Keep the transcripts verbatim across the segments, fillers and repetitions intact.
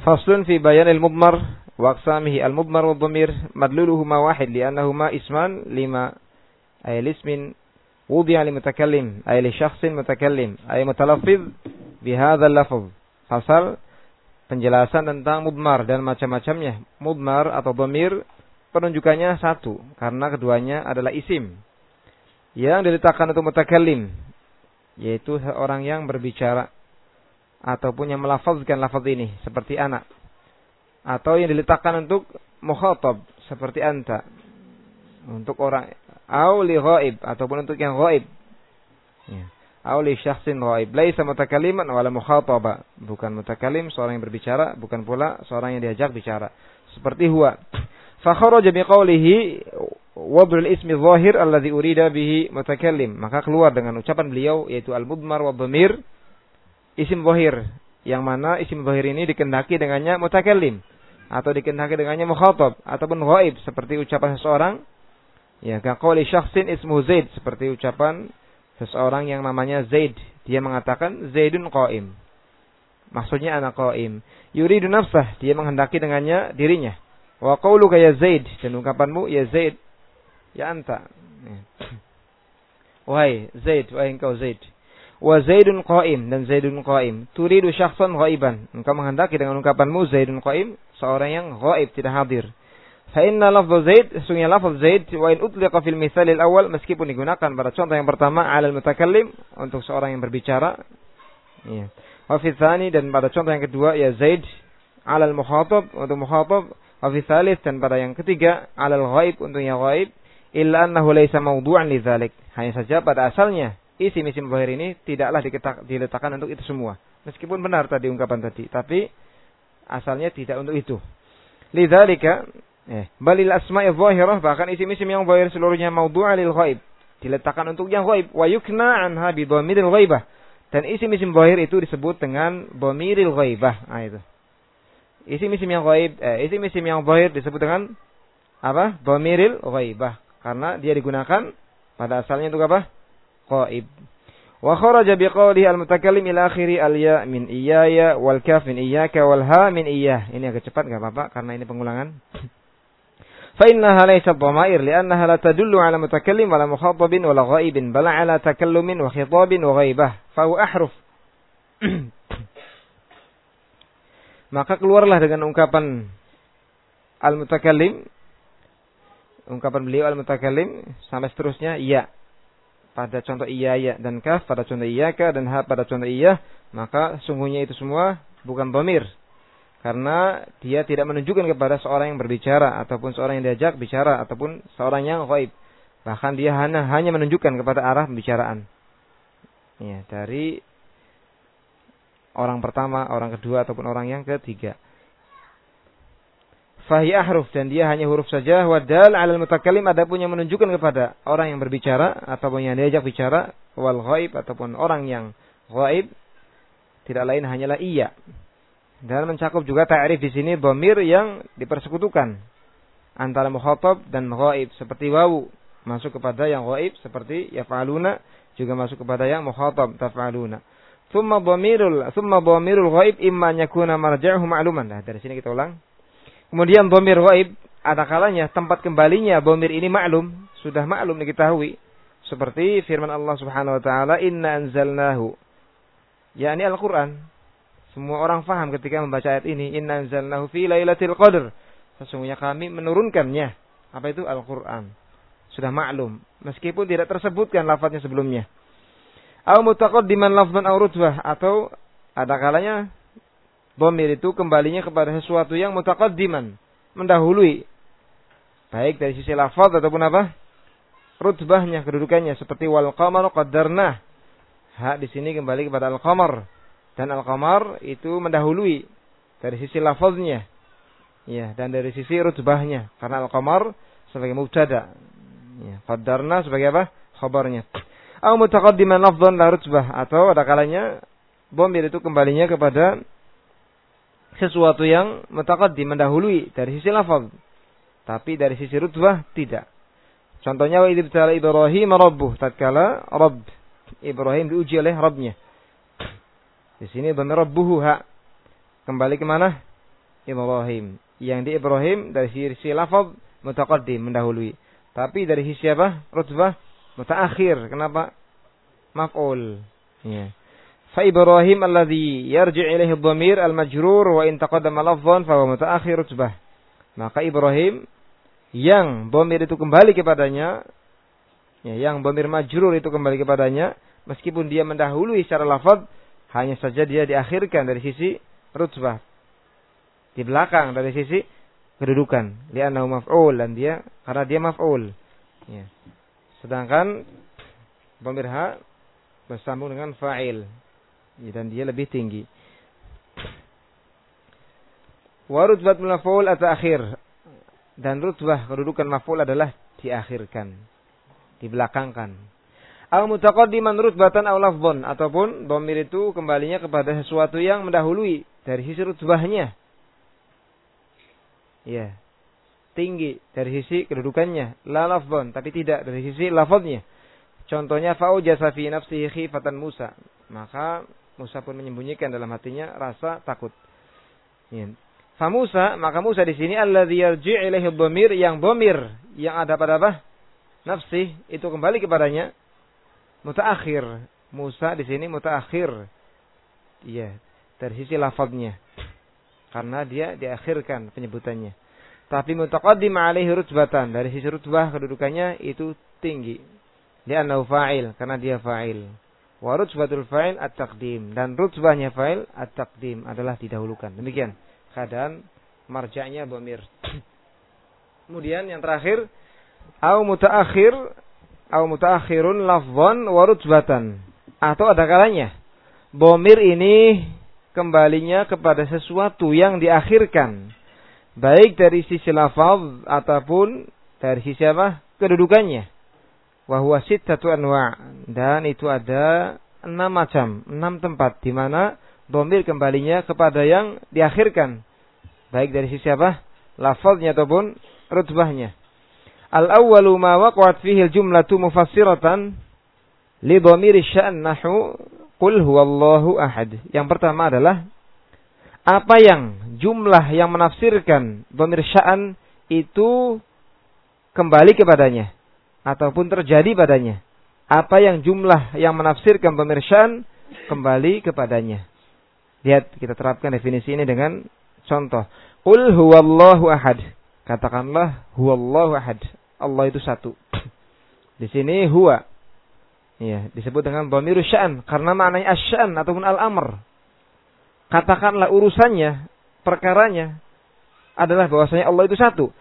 Faslun fi bayanil mudmar wa aqsamihi al-mudmar wa dhamir madluluhuma wahid li'annahuma isman lima ay lismin wudi'a li mutakallim ay li syakhsin mutakallim ay mutalaffiz bi hadzal lafz. Fasal penjelasan tentang mudmar dan macam-macamnya. Mudmar atau dhamir penunjukannya satu karena keduanya adalah isim yang diletakkan untuk mutakallim, yaitu orang yang berbicara ataupun yang melafazkan lafaz ini seperti anak, atau yang diletakkan untuk mukhatab seperti anta, untuk orang, au li ghaib ataupun untuk yang ghaib, ya, au li syakhsin ghaib, laisa mutakalliman wala mukhataba, bukan mutakallim seorang yang berbicara, bukan pula seorang yang diajak bicara, seperti huwa. Fa kharaja bi qawlihi wad'ul ismi dhahir alladhi urida bihi mutakallim, maka keluar dengan ucapan beliau yaitu al-mudmar wa dhamir, isim zahir, yang mana isim zahir ini dikehendaki dengannya mutakallim atau dikehendaki dengannya mukhatab ataupun ghaib, seperti ucapan seseorang, ya, ka qauli syakhsin ismu Zaid, seperti ucapan seseorang yang namanya Zaid, dia mengatakan Zaidun qaim, maksudnya anak qaim. Yuridu nafsah, dia menghendaki dengannya dirinya. Wa qauluka ya Zaid, dan ungkapanmu ya Zaid, ya anta, wahai Zaid, wahai engkau Zaid. Wa Zaidun qaim, dan Zaidun qaim. Turidu syakhsan ghaiban, engkau menghendaki dengan ungkapanmu Zaidun qaim seorang yang ghaib, tidak hadir. Fa inna lafdz Zaid, sesungguhnya lafaz Zaid, wa in utliqa fil misalil awal, meskipun digunakan pada contoh yang pertama alal mutakallim, untuk seorang yang berbicara, ya. Wa fi tsani, dan pada contoh yang kedua ya Zaid alal mukhatab, untuk mukhatab. Wa fi tsalits, dan pada yang ketiga alal ghaib, untuk yang ghaib. Illa annahu laysa mawdu'an lidzalik, hanya saja pada asalnya isim-isim zahir ini tidaklah diletakkan untuk itu semua. Meskipun benar tadi ungkapan tadi, tapi asalnya tidak untuk itu. Lidzalika, eh, balil asma'i zahirah, bahkan isim-isim yang zahir seluruhnya mawdu'a lil ghaib, diletakkan untuk yang ghaib. Wa yukna anha bi dhamiril ghaibah, dan isim-isim zahir itu disebut dengan dhamiril ghaibah. Nah, itu. Isim-isim yang ghaib, eh, isim-isim yang zahir disebut dengan apa? Dhamiril ghaibah, karena dia digunakan pada asalnya untuk apa? Qaib. Wa kharaja biqawlihi al-mutakallim ila akhiri al-ya min iyaya wal kaf min iyyaka wal ha min iyyah. Ini agak cepat enggak apa-apa karena ini pengulangan. Fa innaha laysat dhamair li'annaha la tadullu ala mutakallim wala mukhatabin wala ghaibin bal ala takallumin wa khitabin wa ghaibah. Fa huwa ahruf. Maka keluarlah dengan ungkapan al-mutakallim, ungkapan beliau al-mutakallim sampai seterusnya ya. Pada contoh iya ya dan kaf pada contoh iyaka dan ha pada contoh iya, maka sungguhnya itu semua bukan dhamir, karena dia tidak menunjukkan kepada seorang yang berbicara ataupun seorang yang diajak bicara ataupun seorang yang ghaib, bahkan dia hanya hanya menunjukkan kepada arah pembicaraan, ya, dari orang pertama, orang kedua ataupun orang yang ketiga. Fahi ahruf, dan dia hanya huruf saja. Wadal alal mutakallim, adapun yang menunjukkan kepada orang yang berbicara ataupun yang diajak bicara, wal ghaib ataupun orang yang ghaib, tidak lain hanyalah iya. Dan mencakup juga ta'rif di sini dhamir yang dipersekutukan antara mukhatab dan ghaib, seperti wawu masuk kepada yang ghaib, seperti yaf'aluna juga masuk kepada yang mukhatab taf'aluna. Tsumma dhamirul tsumma dhamirul ghaib imma an yakuna marja'uhu ma'luman. Nah, dari sini kita ulang. Kemudian dhamir ghaib, ada kalanya tempat kembalinya dhamir ini maklum, sudah maklum diketahui. Seperti firman Allah Subhanahu wa taala, "Inna anzalnahu." yakni Al-Qur'an. Semua orang faham ketika membaca ayat ini, "Inna anzalnahu fi lailatul qadr." Sesungguhnya kami menurunkannya. Apa itu? Al-Qur'an. Sudah maklum, meskipun tidak tersebutkan lafaznya sebelumnya. Au mutaqaddiman lafzan aw rutbah, atau ada kalanya dhamir itu kembalinya kepada sesuatu yang mutaqaddiman, mendahului, baik dari sisi lafaz ataupun apa? Rutbahnya, kedudukannya, seperti wal qamar qaddarna. Ha di sini kembali kepada al-qamar, dan al-qamar itu mendahului dari sisi lafaznya, ya, dan dari sisi rutbahnya, karena al-qamar sebagai mubtada, ya, qaddarna sebagai apa? Khabarnya. Au mutaqaddiman lafzan la rutbah, atau ada kalanya dhamir itu kembalinya kepada sesuatu yang mutaqaddim, mendahului dari sisi lafaz, tapi dari sisi rutbah tidak. Contohnya wa idh ibtala Ibrahim rabbuh, tatkala Rabb Ibrahim diuji oleh Rabbnya. Di sini dhamir rabbuhu ha kembali ke mana? Ibrahim. Yang di Ibrahim dari sisi lafaz mutaqaddim, mendahului. Tapi dari sisi apa? Rutbah mutaakhir. Kenapa? Maf'ul. Ya. Fa Ibrahim alladhi yarji' ilaihi ad-dhamir al-majrur wa in taqaddama lafdhan fa huwa mutaakhir rutbah. Maka Ibrahim yang dhamir itu kembali kepadanya, ya, yang dhamir majrur itu kembali kepadanya, meskipun dia mendahului secara lafaz, hanya saja dia diakhirkan dari sisi rutbah, di belakang dari sisi kedudukan. Li'annahu maf'ul, dan dia karena dia maf'ul. Ya. Sedangkan dhamir ha bersambung dengan fa'il, ya, dan dia lebih tinggi. Wa rutbatul maf'ul at-ta'khir, dan rutbah kedudukan maf'ul adalah diakhirkan, dibelakangkan. Aw mutaqaddiman rutbatan aw lafdhan, ataupun dhamir itu kembalinya kepada sesuatu yang mendahului dari sisi rutbahnya. Ya. Tinggi dari sisi kedudukannya, la lafdhan, tapi tidak dari sisi lafadznya. Contohnya fa'ujasa fi nafsihi khifatan Musa, maka Musa pun menyembunyikan dalam hatinya rasa takut. Ya. Fa Musa, maka Musa di sini alladzi yarji' ilaihi dhamir, yang dhamir yang ada pada apa? Nafsi itu kembali kepadanya mutaakhir. Musa di sini mutaakhir. Iya, dari sisi lafadznya. Karena dia diakhirkan penyebutannya. Tapi mutaqaddim alaihi rutbatan, dari sisi rutbah kedudukannya itu tinggi. Li'annahu fa'il, karena dia fa'il. Wa rutbatul fa'il at-taqdim, dan rutbahnya fa'il at-taqdim adalah didahulukan. Demikian keadaan marja'nya dhamir. Kemudian yang terakhir, au mutaakhir au mutaakhirun lafdhan wa rutbatan. Atau ada kalanya dhamir ini kembalinya kepada sesuatu yang diakhirkan, baik dari sisi lafaz ataupun dari sisi apa? Kedudukannya. Wa huwa sittatu anwa', dan itu ada enam macam, enam tempat di mana dhamir kembalinya kepada yang diakhirkan, baik dari sisi apa? Lafaznya ataupun rutbahnya. Al-awwalu ma waqa'at fihi al-jumlatu mufassiratan li dhamir asy-sya'n nahu qul huwallahu ahad. Yang pertama adalah apa yang jumlah yang menafsirkan dhamir sya'n itu kembali kepadanya ataupun terjadi padanya. Apa yang jumlah yang menafsirkan dhamir sya'n kembali kepadanya. Lihat, kita terapkan definisi ini dengan contoh. Qul huwallahu ahad. Katakanlah huwallahu ahad. Allah itu satu. Di sini huwa, ya, disebut dengan dhamirus sya'n karena maknanya asy-sya'n ataupun al-amr. Katakanlah urusannya, perkaranya adalah bahwasanya Allah itu satu.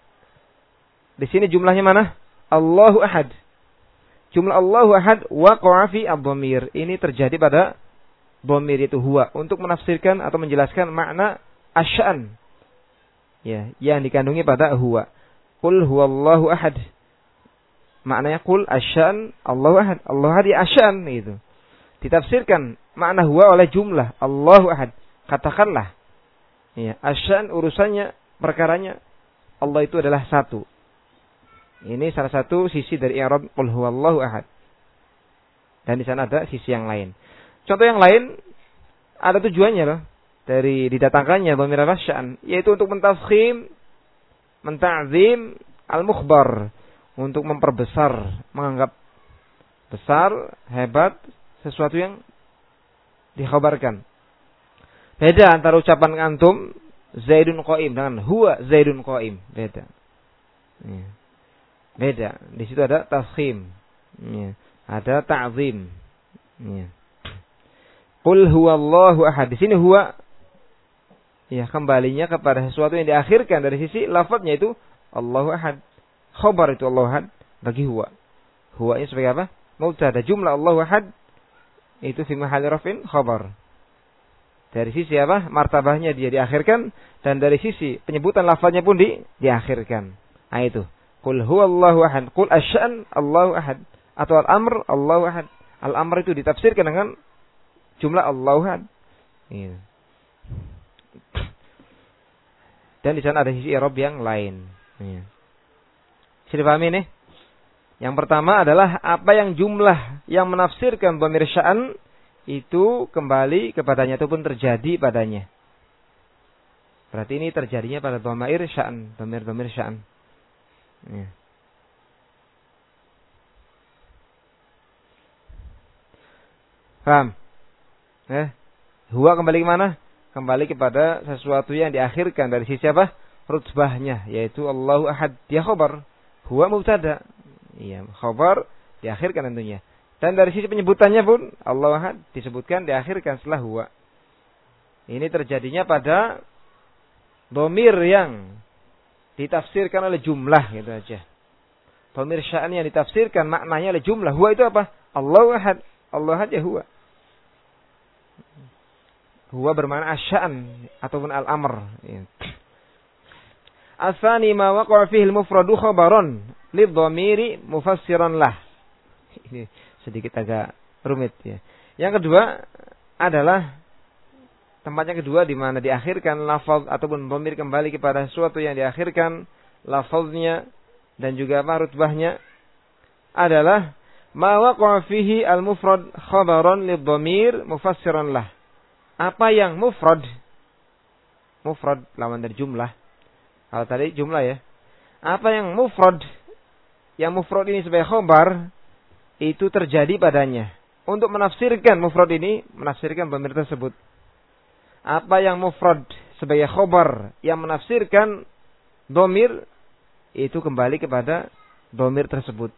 Di sini jumlahnya mana? Allahu ahad. Jumlah Allahu ahad waqa'a fi ad-dhamir. Ini terjadi pada dhamir itu huwa untuk menafsirkan atau menjelaskan makna asy-sya'n, ya, yang dikandungi pada huwa. Qul huwallahu ahad. Maknanya qul asy-sya'n Allahu ahad. Allah ahad ya asy-sya'n itu. Ditafsirkan makna huwa oleh jumlah Allahu ahad. Katakanlah, ya, asy-sya'n urusannya, perkaranya Allah itu adalah satu. Ini salah satu sisi dari i'rab qul huwallahu ahad. Dan di sana ada sisi yang lain. Contoh yang lain, ada tujuannya loh dari didatangkannya dhamir asy-sya'n, yaitu untuk mentafkhim, menta'zim al-mukhbar, untuk memperbesar, menganggap besar, hebat sesuatu yang dikhabarkan. Beda antara ucapan antum Zaidun qa'im dengan huwa Zaidun qa'im, beda. Ya. Beda. Di situ ada tafkhim, ya, ada ta'zim. Ya. Qul huwallahu ahad. Di sini huwa, ya, kembalinya kepada sesuatu yang diakhirkan dari sisi lafadznya itu Allahu ahad. Khabar itu Allahu ahad bagi huwa. Huwa ini sebagai apa? Mubtada. Jumlah Allahu ahad itu fi mahalli raf'in khabar. Dari sisi apa? Martabahnya dia diakhirkan, dan dari sisi penyebutan lafadznya pun di diakhirkan. Nah itu. Qul huwallahu ahad. Qul asy-sya'n Allahu ahad. Atau al-amr Allahu ahad. Al-amr itu ditafsirkan dengan jumlah Allahu ahad. Iya. Dan di sana ada sisi i'rab yang lain. Iya. Bisa dipahami nih? Yang pertama adalah apa yang jumlah yang menafsirkan dhamir sya'n itu kembali kepadanya ataupun terjadi padanya. Berarti ini terjadinya pada dhamair sya'an, dhamir-dhamir sya'an. Ya. Paham? Eh, huwa kembali ke mana? Kembali kepada sesuatu yang diakhirkan dari sisi apa? Rutbahnya, yaitu Allahu Ahad. Dia khabar. Huwa mubtada. Iya, khabar diakhirkan tentunya. Dan dari sisi penyebutannya pun Allahu Ahad disebutkan diakhirkan setelah huwa. Ini terjadinya pada dhamir yang ditafsirkan oleh jumlah gitu aja. Dhamir sya'an yang ditafsirkan maknanya oleh jumlah. Huwa itu apa? Allahu Ahad. Allah Ahad ya huwa. Huwa bermakna asya'an ataupun al-amr. Asani ma waqa'a fihi al-mufradu khabaran lidh-dhamiri mufassiran lah. Ini sedikit agak rumit ya. Yang kedua adalah tempatnya kedua di mana diakhirkan lafaz ataupun dhamir kembali kepada sesuatu yang diakhirkan lafaznya dan juga rutbahnya adalah ma waqa'a fihi al-mufrad khabaran lidh-dhamir mufassiran lah. Apa yang mufrad? Mufrad lawan dari jumlah. Kalau tadi jumlah ya. Apa yang mufrad? Yang mufrad ini sebagai khabar itu terjadi padanya. Untuk menafsirkan mufrad ini, menafsirkan dhamir tersebut. Apa yang mufrad sebagai khabar yang menafsirkan dhamir itu kembali kepada dhamir tersebut.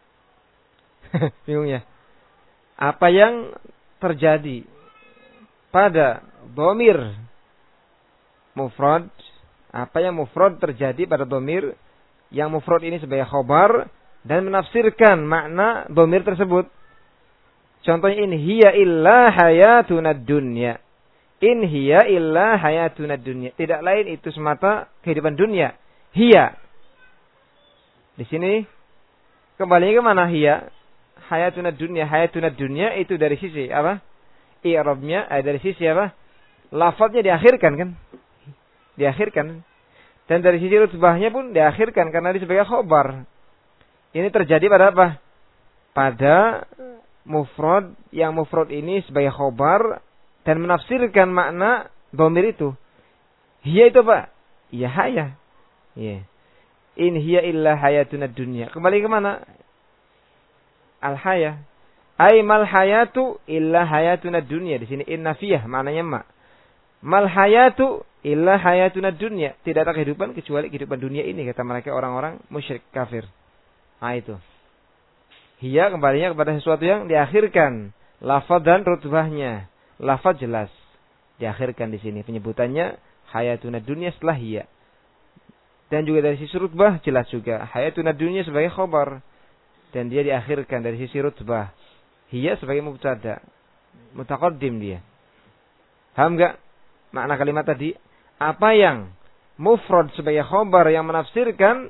Bingung ya? Apa yang terjadi pada dhamir mufrad, apa yang mufrad terjadi pada dhamir yang mufrad ini sebagai khabar dan menafsirkan makna dhamir tersebut. Contohnya in hiya illa hayatuna dunya. In hiya illa hayatuna dunya. Tidak lain itu semata kehidupan dunia. Hiya. Di sini kembali ke mana hiya? Hayatuna dunya, hayatuna dunya itu dari sisi apa? I'rabnya eh, dari sisi apa? Lafadznya diakhirkan kan? Diakhirkan. Dan dari sisi rutbahnya pun diakhirkan karena dia sebagai khabar. Ini terjadi pada apa? Pada mufrad yang mufrad ini sebagai khabar dan menafsirkan makna dhamir itu. Hiya itu apa? Ya haya. Ya. In hiya illa hayatuna dunya. Kembali ke mana? Al-haya. Ai mal hayatu illa hayatuna dunya. Di sini in nafiyah maknanya ma. Mal hayatu illa hayatuna dunya. Tidak ada kehidupan kecuali kehidupan dunia ini kata mereka orang-orang musyrik kafir. Nah itu. Hiya kembalinya kepada sesuatu yang diakhirkan lafaz dan rutbahnya. Lafaz jelas diakhirkan di sini penyebutannya hayatuna dunya setelah hiya. Dan juga dari sisi rutbah jelas juga hayatuna dunya sebagai khabar dan dia diakhirkan dari sisi rutbah. Hiya sebagai mubtada. Mutaqaddim dia. Paham enggak makna kalimat tadi? Apa yang mufrad sebagai khabar yang menafsirkan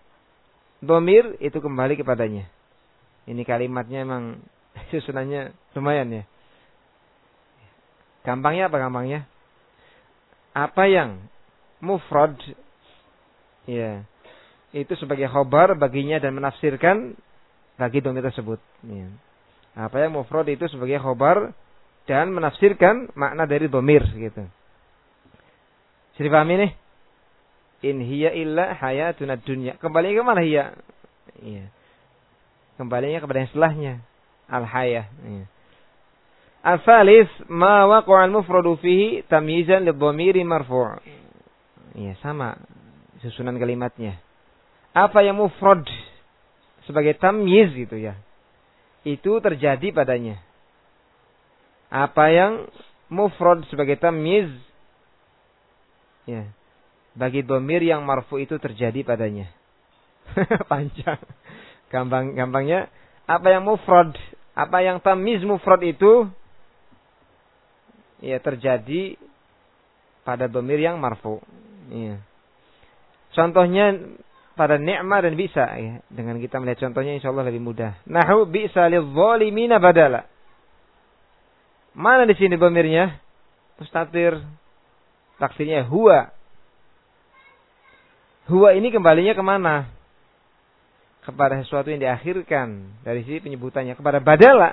dhamir itu kembali kepadanya. Ini kalimatnya memang susunannya lumayan ya. Gampangnya apa gampangnya? Apa yang mufrad ya itu sebagai khabar baginya dan menafsirkan bagi dhamir tersebut. Ya. Apa yang mufrad itu sebagai khabar dan menafsirkan makna dari dhamir gitu. Bisa dipahami nih? In hiya illa hayatuna dunya. Kembali ke mana hiya? Iya. Kembalinya kepada yang setelahnya. Al-hayah. Iya. Al-thalith ma waqa'a al-mufradu fihi tamyizan lidh-dhamiri marfu'. Iya, sama susunan kalimatnya. Apa yang mufrad sebagai tamyiz gitu ya. Itu terjadi padanya. Apa yang mufrad sebagai tamyiz ya, bagi dhamir yang marfu itu terjadi padanya. Panjang. Gampang gampangnya apa yang mufrad, apa yang tamyiz mufrad itu ya terjadi pada dhamir yang marfu. Ya. Contohnya pada ni'ma dan bisa ya. Dengan kita melihat contohnya insyaallah lebih mudah. Nahu bi'sa lidh-dhalimina badala. Mana di sini dhamirnya? Mustatir. Taksirnya huwa. Huwa ini kembalinya kemana? Kepada sesuatu yang diakhirkan dari sisi penyebutannya kepada badala.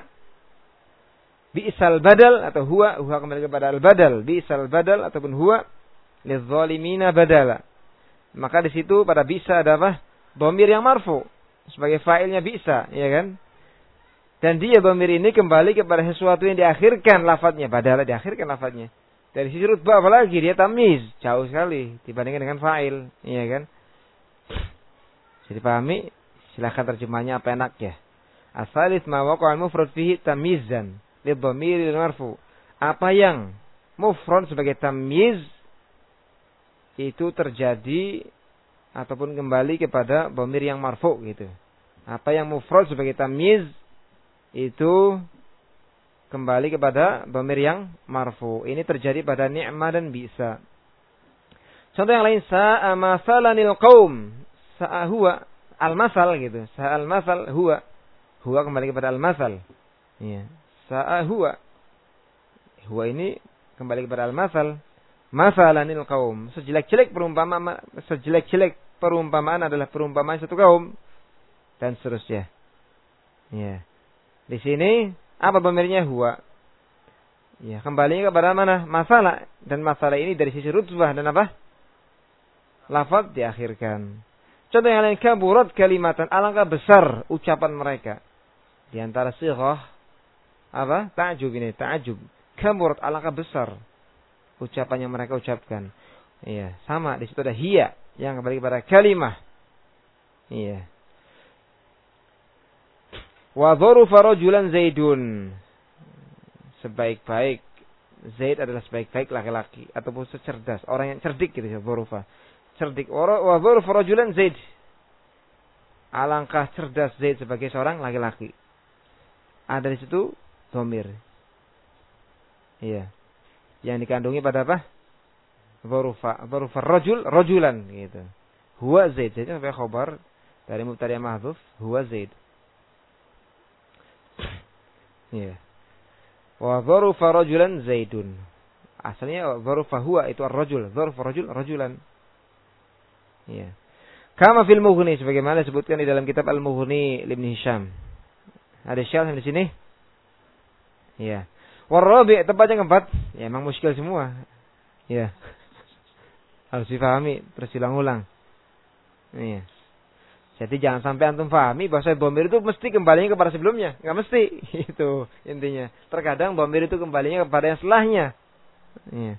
Bi'sal badal atau huwa, huwa kembali kepada al-badal. Bi'sal badal ataupun huwa lidzalimina badala. Maka di situ pada bisa ada apa? Dhamir yang marfu sebagai fa'ilnya bisa, ya kan? Dan dia dhamir ini kembali kepada sesuatu yang diakhirkan lafadznya, badala diakhirkan lafadznya. Dari sisi rutbah apalagi dia tamyiz, jauh sekali dibandingkan dengan fa'il, ya kan? Jadi pahami, silakan terjemahnya apa enak ya. As-salis ma waqa'a al-mufrad fihi tamyizan lidhamir marfu. Apa yang mufrad sebagai tamyiz itu terjadi ataupun kembali kepada dhamir yang marfu gitu. Apa yang mufrad sebagai tamyiz itu kembali kepada dhamir yang marfu. Ini terjadi pada ni'ma dan bisa. Contoh yang lain, sa'a masalanil qaum. Sa'a huwa al-masal gitu. Sa'a al-masal huwa. Huwa kembali kepada al-masal. Iya. Sa'a huwa. Huwa ini kembali kepada al-masal. Masalanil qaum. Sejelek-jelek perumpamaan sejelek-jelek perumpamaan adalah perumpamaan satu kaum dan seterusnya. Ya. Di sini apa pemirnya huwa? Ya, kembali kepada mana? Masalah, dan masalah ini dari sisi rutbah dan apa? Lafaz diakhirkan. Contoh yang lain, kaburat kalimatan, alangkah besar ucapan mereka. Di antara sighah apa? Ta'jub ini, ta'jub. Kaburat, alangkah besar ucapan yang mereka ucapkan. Iya, sama di situ ada hiya yang kembali kepada kalimah. Iya. Wa dharufa rajulan Zaidun. Sebaik-baik Zaid adalah sebaik-baik laki-laki ataupun secerdas, orang yang cerdik gitu ya, dharufa. Cerdik. Wa dharufa rajulan Zaid. Alangkah cerdas Zaid sebagai seorang laki-laki. Ada di situ dhamir. Iya. Yang dikandungi pada apa? Dharufa. Dharufa rajul, rajulan gitu. Huwa Zaid. Jadi sampai khabar dari mubtada mahdhuf, huwa Zaid. Iya. Wa dharufa rajulan Zaidun. Asalnya dharufa huwa itu ar-rajul, dharufa rajul rajulan. Iya. Kama fil Mughni, sebagaimana disebutkan di dalam kitab Al-Mughni Ibn Hisham. Ada syarah di sini? Iya. Warabi' tempat yang keempat, ya memang muskil semua. Ya. Harus difahami, terus ulang-ulang. Iya. Jadi jangan sampai antum fahami bahwa dhamir itu mesti kembalinya kepada sebelumnya, enggak mesti. Itu intinya. Terkadang dhamir itu kembalinya kepada yang setelahnya. Iya.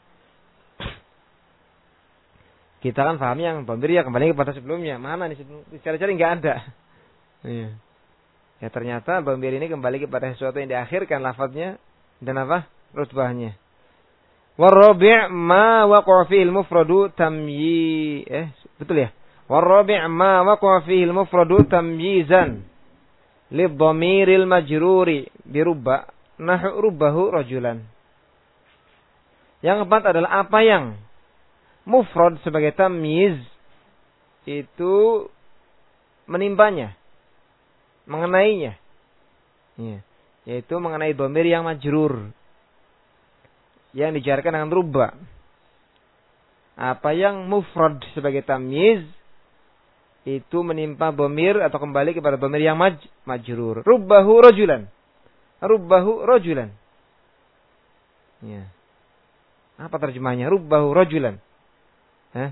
Kita kan pahami yang dhamir ya kembali kepada sebelumnya. Mana nih sebelum dicari-cari enggak ada. Iya. Ya ternyata dhamir ini kembali kepada sesuatu yang diakhirkan lafadznya dan apa? Rutbahnya. Warabi' ma waqa'a fihi al-mufradu tamyi eh betul ya? Warabi' ma waqa'a fihi al-mufradu tamyizan lidhamiril majruri bi rubba nahu rubbahu rajulan. Yang keempat adalah apa yang mufrad sebagai tamyiz itu menimpanya, mengenainya. Ya. Yaitu mengenai dhamir yang majrur yang dijarkan dengan rubba. Apa yang mufrad sebagai tamyiz itu menimpa dhamir atau kembali kepada dhamir yang maj majrur. Rubbahu rajulan. Rubbahu rajulan. Ya. Apa terjemahnya? Rubbahu rajulan. Hah?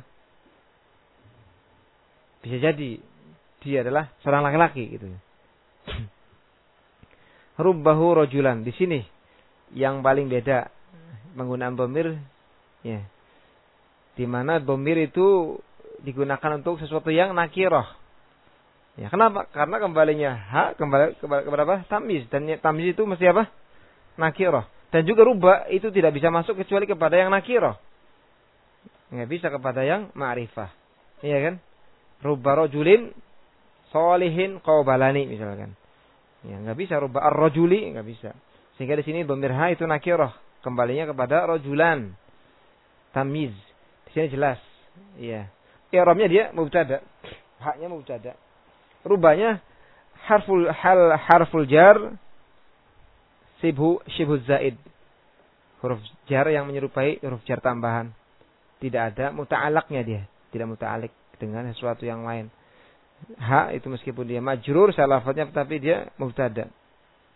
Bisa jadi dia adalah seorang laki-laki gitu. Rubbahu rajulan. Di sini yang paling beda penggunaan dhamir ya. Di mana dhamir itu digunakan untuk sesuatu yang nakirah. Ya, kenapa? Karena kembalinya ha kembali kepada, kepada apa? Tamyiz, dan tamyiz itu mesti apa? Nakirah. Dan juga rubba itu tidak bisa masuk kecuali kepada yang nakirah. Enggak bisa kepada yang ma'rifah. Iya kan? Rubba rajulin sholihin qabalani misalkan. Ya, enggak bisa rubba ar-rajuli, enggak bisa. Sehingga di sini dhamir ha itu nakirah, kembalinya kepada rajulan. Tamyiz. Di sini jelas. Iya. I'rabnya dia mubtada. Haknya mubtada. Rubanya harful hal harful jar sibhu shibhu zaid. Huruf jar yang menyerupai huruf jar tambahan. Tidak ada muta'alaqnya dia, tidak muta'alliq dengan sesuatu yang lain. Ha itu meskipun dia majrur salah lafadznya tapi dia mubtada.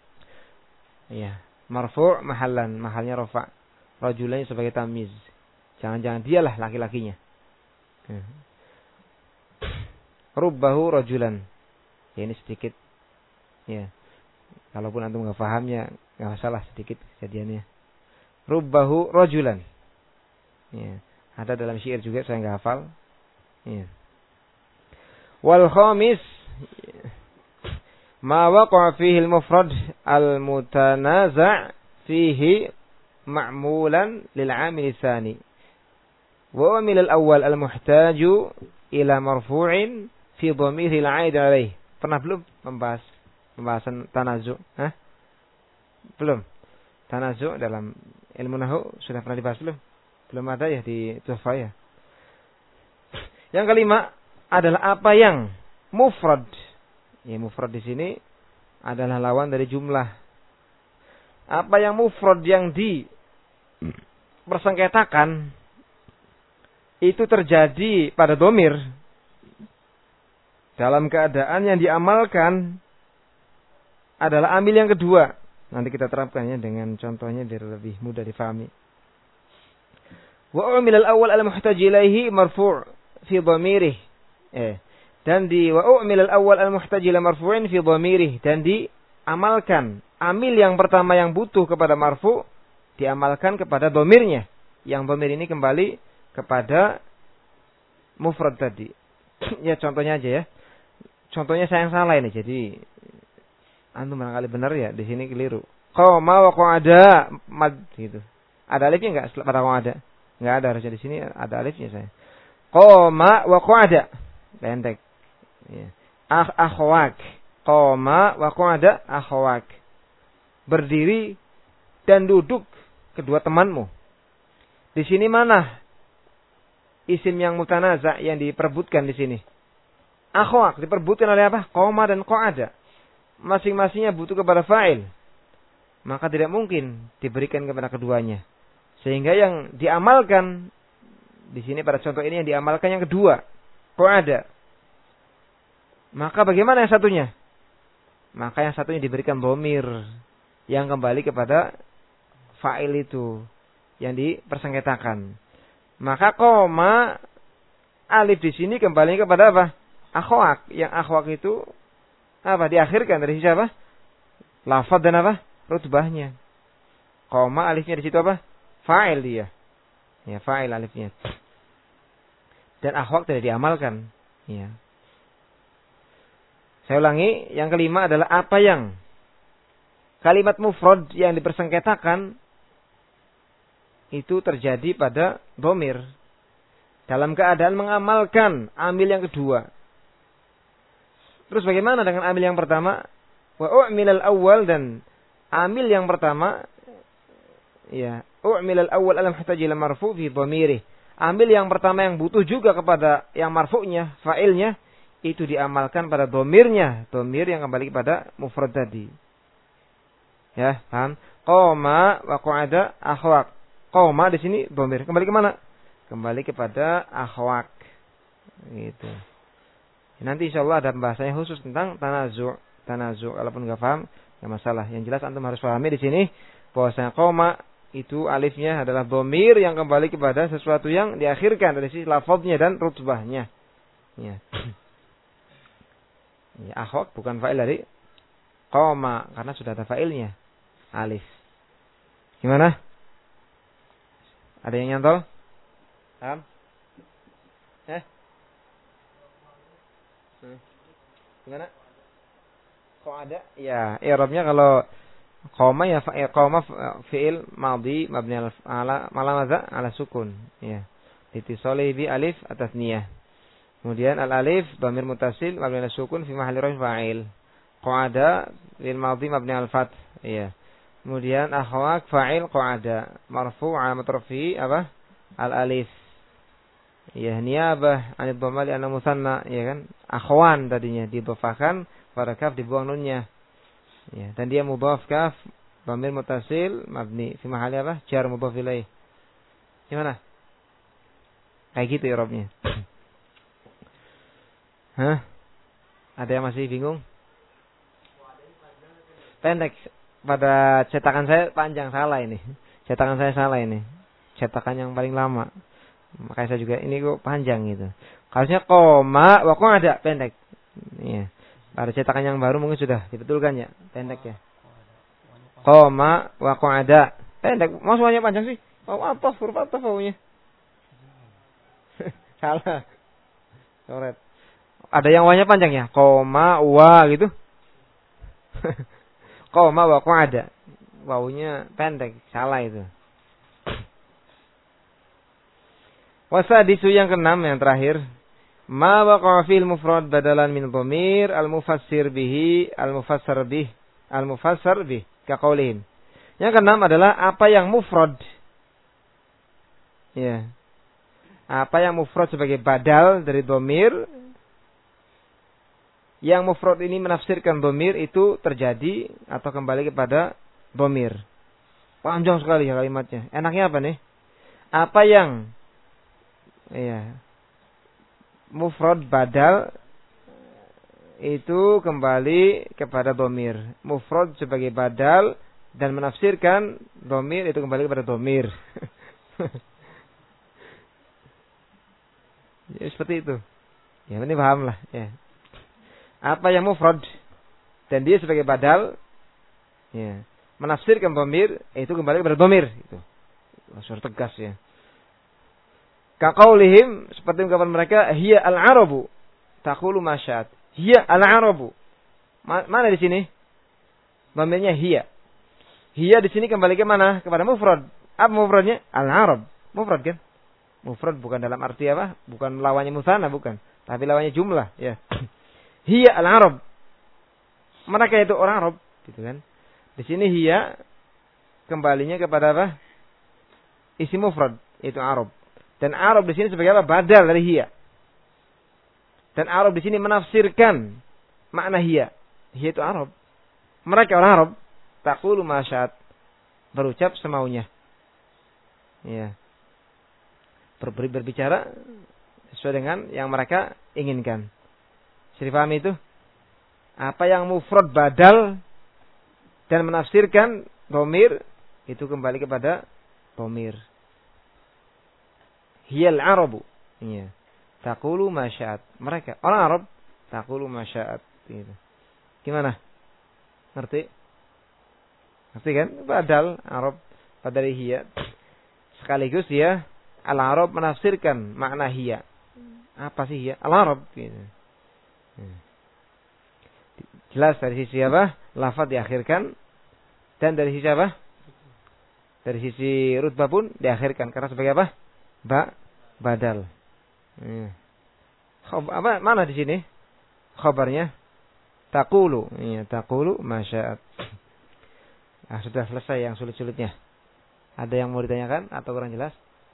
Iya, marfu' mahallan, mahalnya rafa'. Rajulain sebagai tamyiz. Jangan-jangan dialah laki-lakinya. Rubbahu rajulan. Ya, ini sedikit. Ya. Kalaupun antum enggak pahamnya, enggak masalah, sedikit kejadiannya. Rubbahu rajulan. Ya. Ada dalam syair juga, saya enggak hafal. Ya. Wal khamis ma waqa'a fihi al-mufrad al-mutanaza' fihi ma'mulan lil 'amil tsani. Wa amil al-awwal al-muhtaju ila marfu'in fi dhamir al-'aid 'alaih. Pernah belum membahas pembahasan tanazu'? Hah? Belum. Tanazu' dalam ilmu nahwu sudah pernah dibahas belum? Belum ada ya di Tuhfah ya. Yang kelima adalah apa yang mufrad. Ya, mufrad di sini adalah lawan dari jumlah. Apa yang mufrad yang di persengketakan itu terjadi pada domir dalam keadaan yang diamalkan adalah amil yang kedua. Nanti kita terapkannya dengan contohnya biar lebih mudah difahami. Wa umil al-awwal al-muhtaj ilaihi marfu' fi dhamirih. Eh, dan di wa umil al-awwal al-muhtaj ila marfu'in fi dhamirih, dan diamalkan amil yang pertama yang butuh kepada marfu' diamalkan kepada dhamirnya. Yang dhamir ini kembali kepada mufrad tadi. Ya contohnya aja ya. Contohnya saya yang salah ini. Jadi antum barangkali benar ya, di sini keliru. Qama wa qa'ada mad gitu. Ada alifnya enggak pada qa'ada? Enggak ada, harusnya di sini ada alifnya saya. Qama wa qa'ada. Pendek. Ya. Akh akhwak. Qama wa qa'ada akhwak. Berdiri dan duduk kedua temanmu. Di sini mana isim yang mutanaza yang diperebutkan di sini? Akhwak diperebutkan oleh apa? Qama dan qa'ada. Masing-masingnya butuh kepada fa'il. Maka tidak mungkin diberikan kepada keduanya. Sehingga yang diamalkan di sini pada contoh ini yang diamalkan yang kedua, qa'ada. Maka bagaimana yang satunya? Maka yang satunya diberikan dhamir yang kembali kepada fa'il itu yang dipersengketakan. Maka koma alif di sini kembali kepada apa? Akhwak. Yang akhwak itu apa? Diakhirkan dari siapa? Lafaz dan apa? Rutbahnya. Koma alifnya di situ apa? Fa'il dia. Ya, fa'il alifnya. Dan akhwak tidak diamalkan. Ya. Saya ulangi, yang kelima adalah apa yang kalimat mufrad yang dipersengketakan itu terjadi pada dhamir dalam keadaan mengamalkan amil yang kedua. Terus bagaimana dengan amil yang pertama? Wa u'mil al-awwal, dan amil yang pertama ya, u'mil al-awwal al-muhtaj ila marfu' fi dhamirih. Amil yang pertama yang butuh juga kepada yang marfu'nya, fa'ilnya, itu diamalkan pada dhamirnya, dhamir yang kembali kepada mufrad tadi. Ya, paham? Qama wa qa'ada akhwak. Qoma di sini dhamir. Kembali ke mana? Kembali kepada akhwak. Gitu. Nanti insyaallah ada pembahasannya khusus tentang tanazu'. Tanazu'. Kalaupun enggak paham, enggak masalah. Yang jelas antum harus pahami di sini bahwasanya qoma itu alifnya adalah dhamir yang kembali kepada sesuatu yang diakhirkan dari sisi lafadznya dan rutbahnya. Ya. Ya, akhwak bukan fa'il dari qoma karena sudah ada fa'ilnya. Alif. Gimana? Ada yang nyantol? Paham? Eh? Hmm. Gimana? Kok ada? Ya, i'rabnya kalau qoma ya qoma fi'il madhi mabni ala malamaza ala sukun. Ya. Litisali bi alif atas niyah. Kemudian al-alif dhamir mutasil mabni ala sukun fi mahalli raf'in fa'il. Qa'ada lil madhi mabni al fath. Ya. Kemudian akhwak fa'il qa'ada marfu' alamat rafi'i apa? Al-alif. Ya, niyabah 'anil dhamma li anna musanna, ya kan? Akhwan tadinya didhafahkan pada kaf dibuang nunnya. Ya, dan dia mudhaf kaf dhamir mutasil mabni fi mahalli apa? Jar mudhaf ilaih. Gimana? Kayak gitu i'rabnya. Hah? Ada yang masih bingung? Pendek. Pada cetakan saya panjang, salah ini. Cetakan saya salah ini. Cetakan yang paling lama. Makanya saya juga ini kok panjang gitu. Harusnya koma wa ada pendek. Iya. Pada cetakan yang baru mungkin sudah dibetulkan ya, pendek ya. Koma wa ada pendek. Mau semuanya panjang sih? Mau apa? Huruf apa maunya? Salah. Coret. Ada yang wanya panjang ya? Koma wa gitu. Koma wa ada. Wawunya pendek, salah itu. Wasadisu yang keenam yang terakhir, ma waqa'a fil mufrad badalan min dhamir al-mufassir bihi al-mufassar bih al-mufassar bih ka qaulihim. Yang keenam adalah apa yang mufrad. Ya. Apa yang mufrad sebagai badal dari dhamir. Yang mufrad ini menafsirkan dhamir itu terjadi atau kembali kepada dhamir. Panjang sekali ya kalimatnya. Enaknya apa nih? Apa yang iya, mufrad badal itu kembali kepada dhamir. Mufrad sebagai badal dan menafsirkan dhamir itu kembali kepada dhamir. Ya, seperti itu. Ya, ini paham lah. Ya. Apa yang mufrad dan dia sebagai badal, ya, menafsirkan dhamir itu kembali kepada dhamir. Itu suara tegas ya. Kaqaulihim seperti ungkapan mereka, hiya al-arabu taqulu ma sya'at. Hiya al-arabu. Mana di sini? Dhamirnya hiya. Hiya di sini kembali ke mana? Kepada mufrad. Apa mufradnya? Al-arab. Mufrad kan? Mufrad bukan dalam arti apa? Bukan lawannya musanna, bukan. Tapi lawannya jumlah, ya. Hiya al-arab. Mereka itu orang Arab, gitu kan? Di sini hiya kembalinya kepada apa? Isim mufrad, itu Arab. Dan Arab di sini sebagai apa? Badal dari hiya. Dan Arab di sini menafsirkan makna hiya. Hiya itu Arab. Mereka orang Arab. Taqulu ma sya'at. Berucap semaunya. Ya. Ber berbicara sesuai dengan yang mereka inginkan. Bisa dipahami itu? Apa yang mufrad badal dan menafsirkan dhamir itu kembali kepada dhamir. Hiyal Arabu. Iya. Taqulu ma sya'at. Mereka orang Arab taqulu ma sya'at. Gitu. Gimana? Ngerti? Ngerti kan? Badal Arab badal hiya. Sekaligus ya al-Arab menafsirkan makna hiya. Apa sih hiya? Al-Arab gitu. Jelas dari sisi apa? Lafaz diakhirkan dan dari sisi apa? Dari sisi rutbah pun diakhirkan karena sebagai apa? Ba badal. Ya. Khob, apa mana di sini? Khabarnya taqulu. Iya, taqulu ma sya'at. Ah, sudah selesai yang sulit-sulitnya. Ada yang mau ditanyakan atau kurang jelas?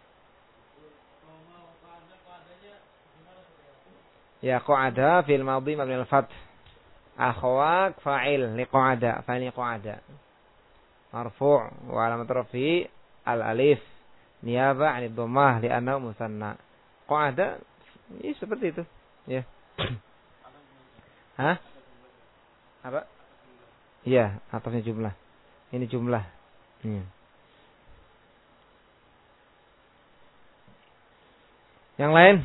Ya, qa'ada fil madhi mabni al-fath. Akhwak fa'il liqa'ada, fa'il liqa'ada. Marfu' wa alamat rafi al-alif. Niyaba 'anid dhammah li'annahu musanna. Qa'ada ini seperti itu, ya. Hah? Apa? Iya, atasnya jumlah. Ini jumlah. Hmm. Yang lain?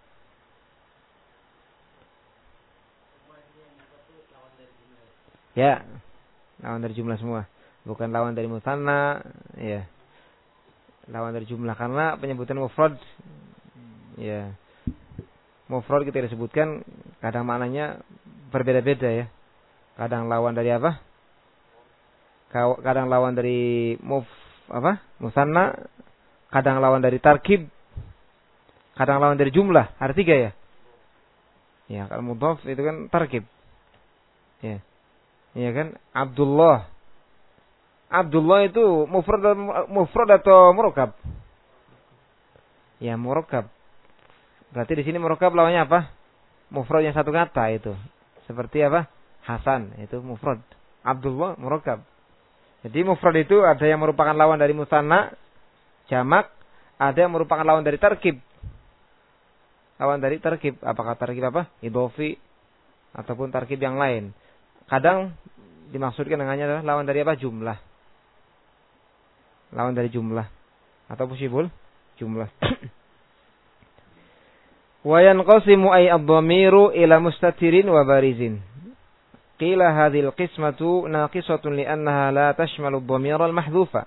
Ya, lawan dari jumlah semua. Bukan lawan dari musanna, ya. Lawan dari jumlah karena penyebutan mufrad, ya. Mufrad kita disebutkan kadang maknanya berbeda-beda ya. Kadang lawan dari apa? Kadang lawan dari muf apa? Musanna, kadang lawan dari tarkib, kadang lawan dari jumlah. Ada tiga ya. Ya, kalau mudhaf itu kan tarkib. Ya. Iya kan? Abdullah. Abdullah itu mufrad mufrad atau murakkab? Ya, murakkab. Berarti di sini murakkab lawannya apa? Mufrad yang satu kata itu. Seperti apa? Hasan, itu mufrad. Abdullah murakkab. Jadi mufrad itu ada yang merupakan lawan dari musanna, jamak, ada yang merupakan lawan dari tarkib. Lawan dari tarkib, apakah tarkib apa? Idhofi ataupun tarkib yang lain. Kadang dimaksudkan dengannya adalah lawan dari apa? Jumlah. Lawan dari jumlah atau pusibul jumlah. Wa yanqasimu ay ad-dhamiru ila mustatirin wa barizin. Qila hadhil qismatu naqisatun li'annaha la tashmalu ad-dhamira al-mahdhufa.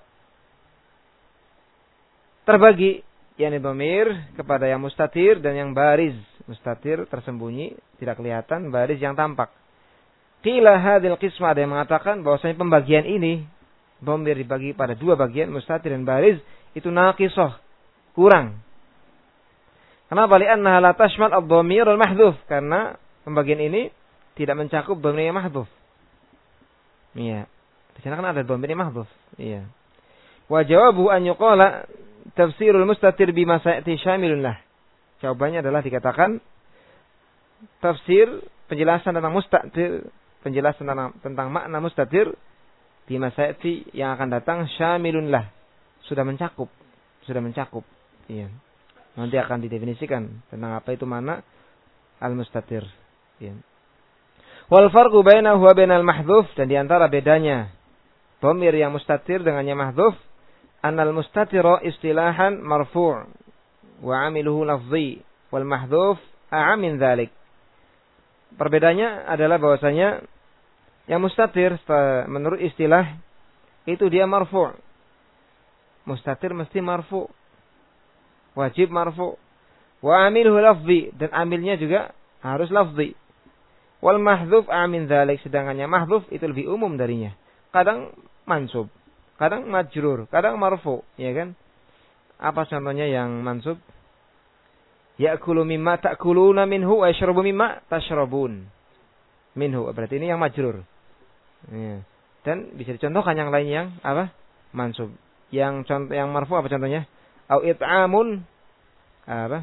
Terbagi yakni dhamir kepada yang mustatir dan yang bariz. Mustatir tersembunyi, tidak kelihatan, bariz yang tampak. Qila hadhil qismah, ada yang mengatakan bahwasanya pembagian ini dhamir dibagi pada dua bagian, mustatir dan bariz, itu naqisah, kurang. Kenapa? Li'annaha la tashmal ad-dhamir al-mahdhuf, karena pembagian ini tidak mencakup dhamir yang mahdhuf. Iya. Di sana kan ada dhamir yang mahdhuf. Iya. Wa jawabu an yuqala tafsirul mustatir bima sa'ati syamilun lah. Jawabannya adalah dikatakan tafsir penjelasan tentang mustatir, penjelasan tentang, tentang makna mustatir bima sa'ati yang akan datang syamilun lah. Sudah mencakup, sudah mencakup. Iya. Nanti akan didefinisikan tentang apa itu makna al-mustatir. Iya. Wal farqu bainahu wa bainal mahdhuf, dan di antara bedanya dhamir yang mustatir dengan yang mahdhuf, annal mustatira istilahan marfu' wa 'amiluhu lafzi wal mahdhuf a'am min dzalik. Perbedaannya adalah bahwasanya yang mustatir menurut istilah itu dia marfu'. Mustatir mesti marfu'. Wajib marfu'. Wa 'amiluhu lafzi, dan amilnya juga harus lafzi. Wal mahdhuf a'am min dzalik, sedangkan yang mahdhuf itu lebih umum darinya. Kadang mansub, kadang majrur, kadang marfu, ya kan? Apa contohnya yang mansub? Ya'kulu mimma ta'kuluna minhu wa yashrabu mimma tashrabun minhu. Berarti ini yang majrur. Ya. Dan bisa dicontohkan yang lain yang apa? Mansub. Yang contoh yang marfu apa contohnya? Au it'amun apa?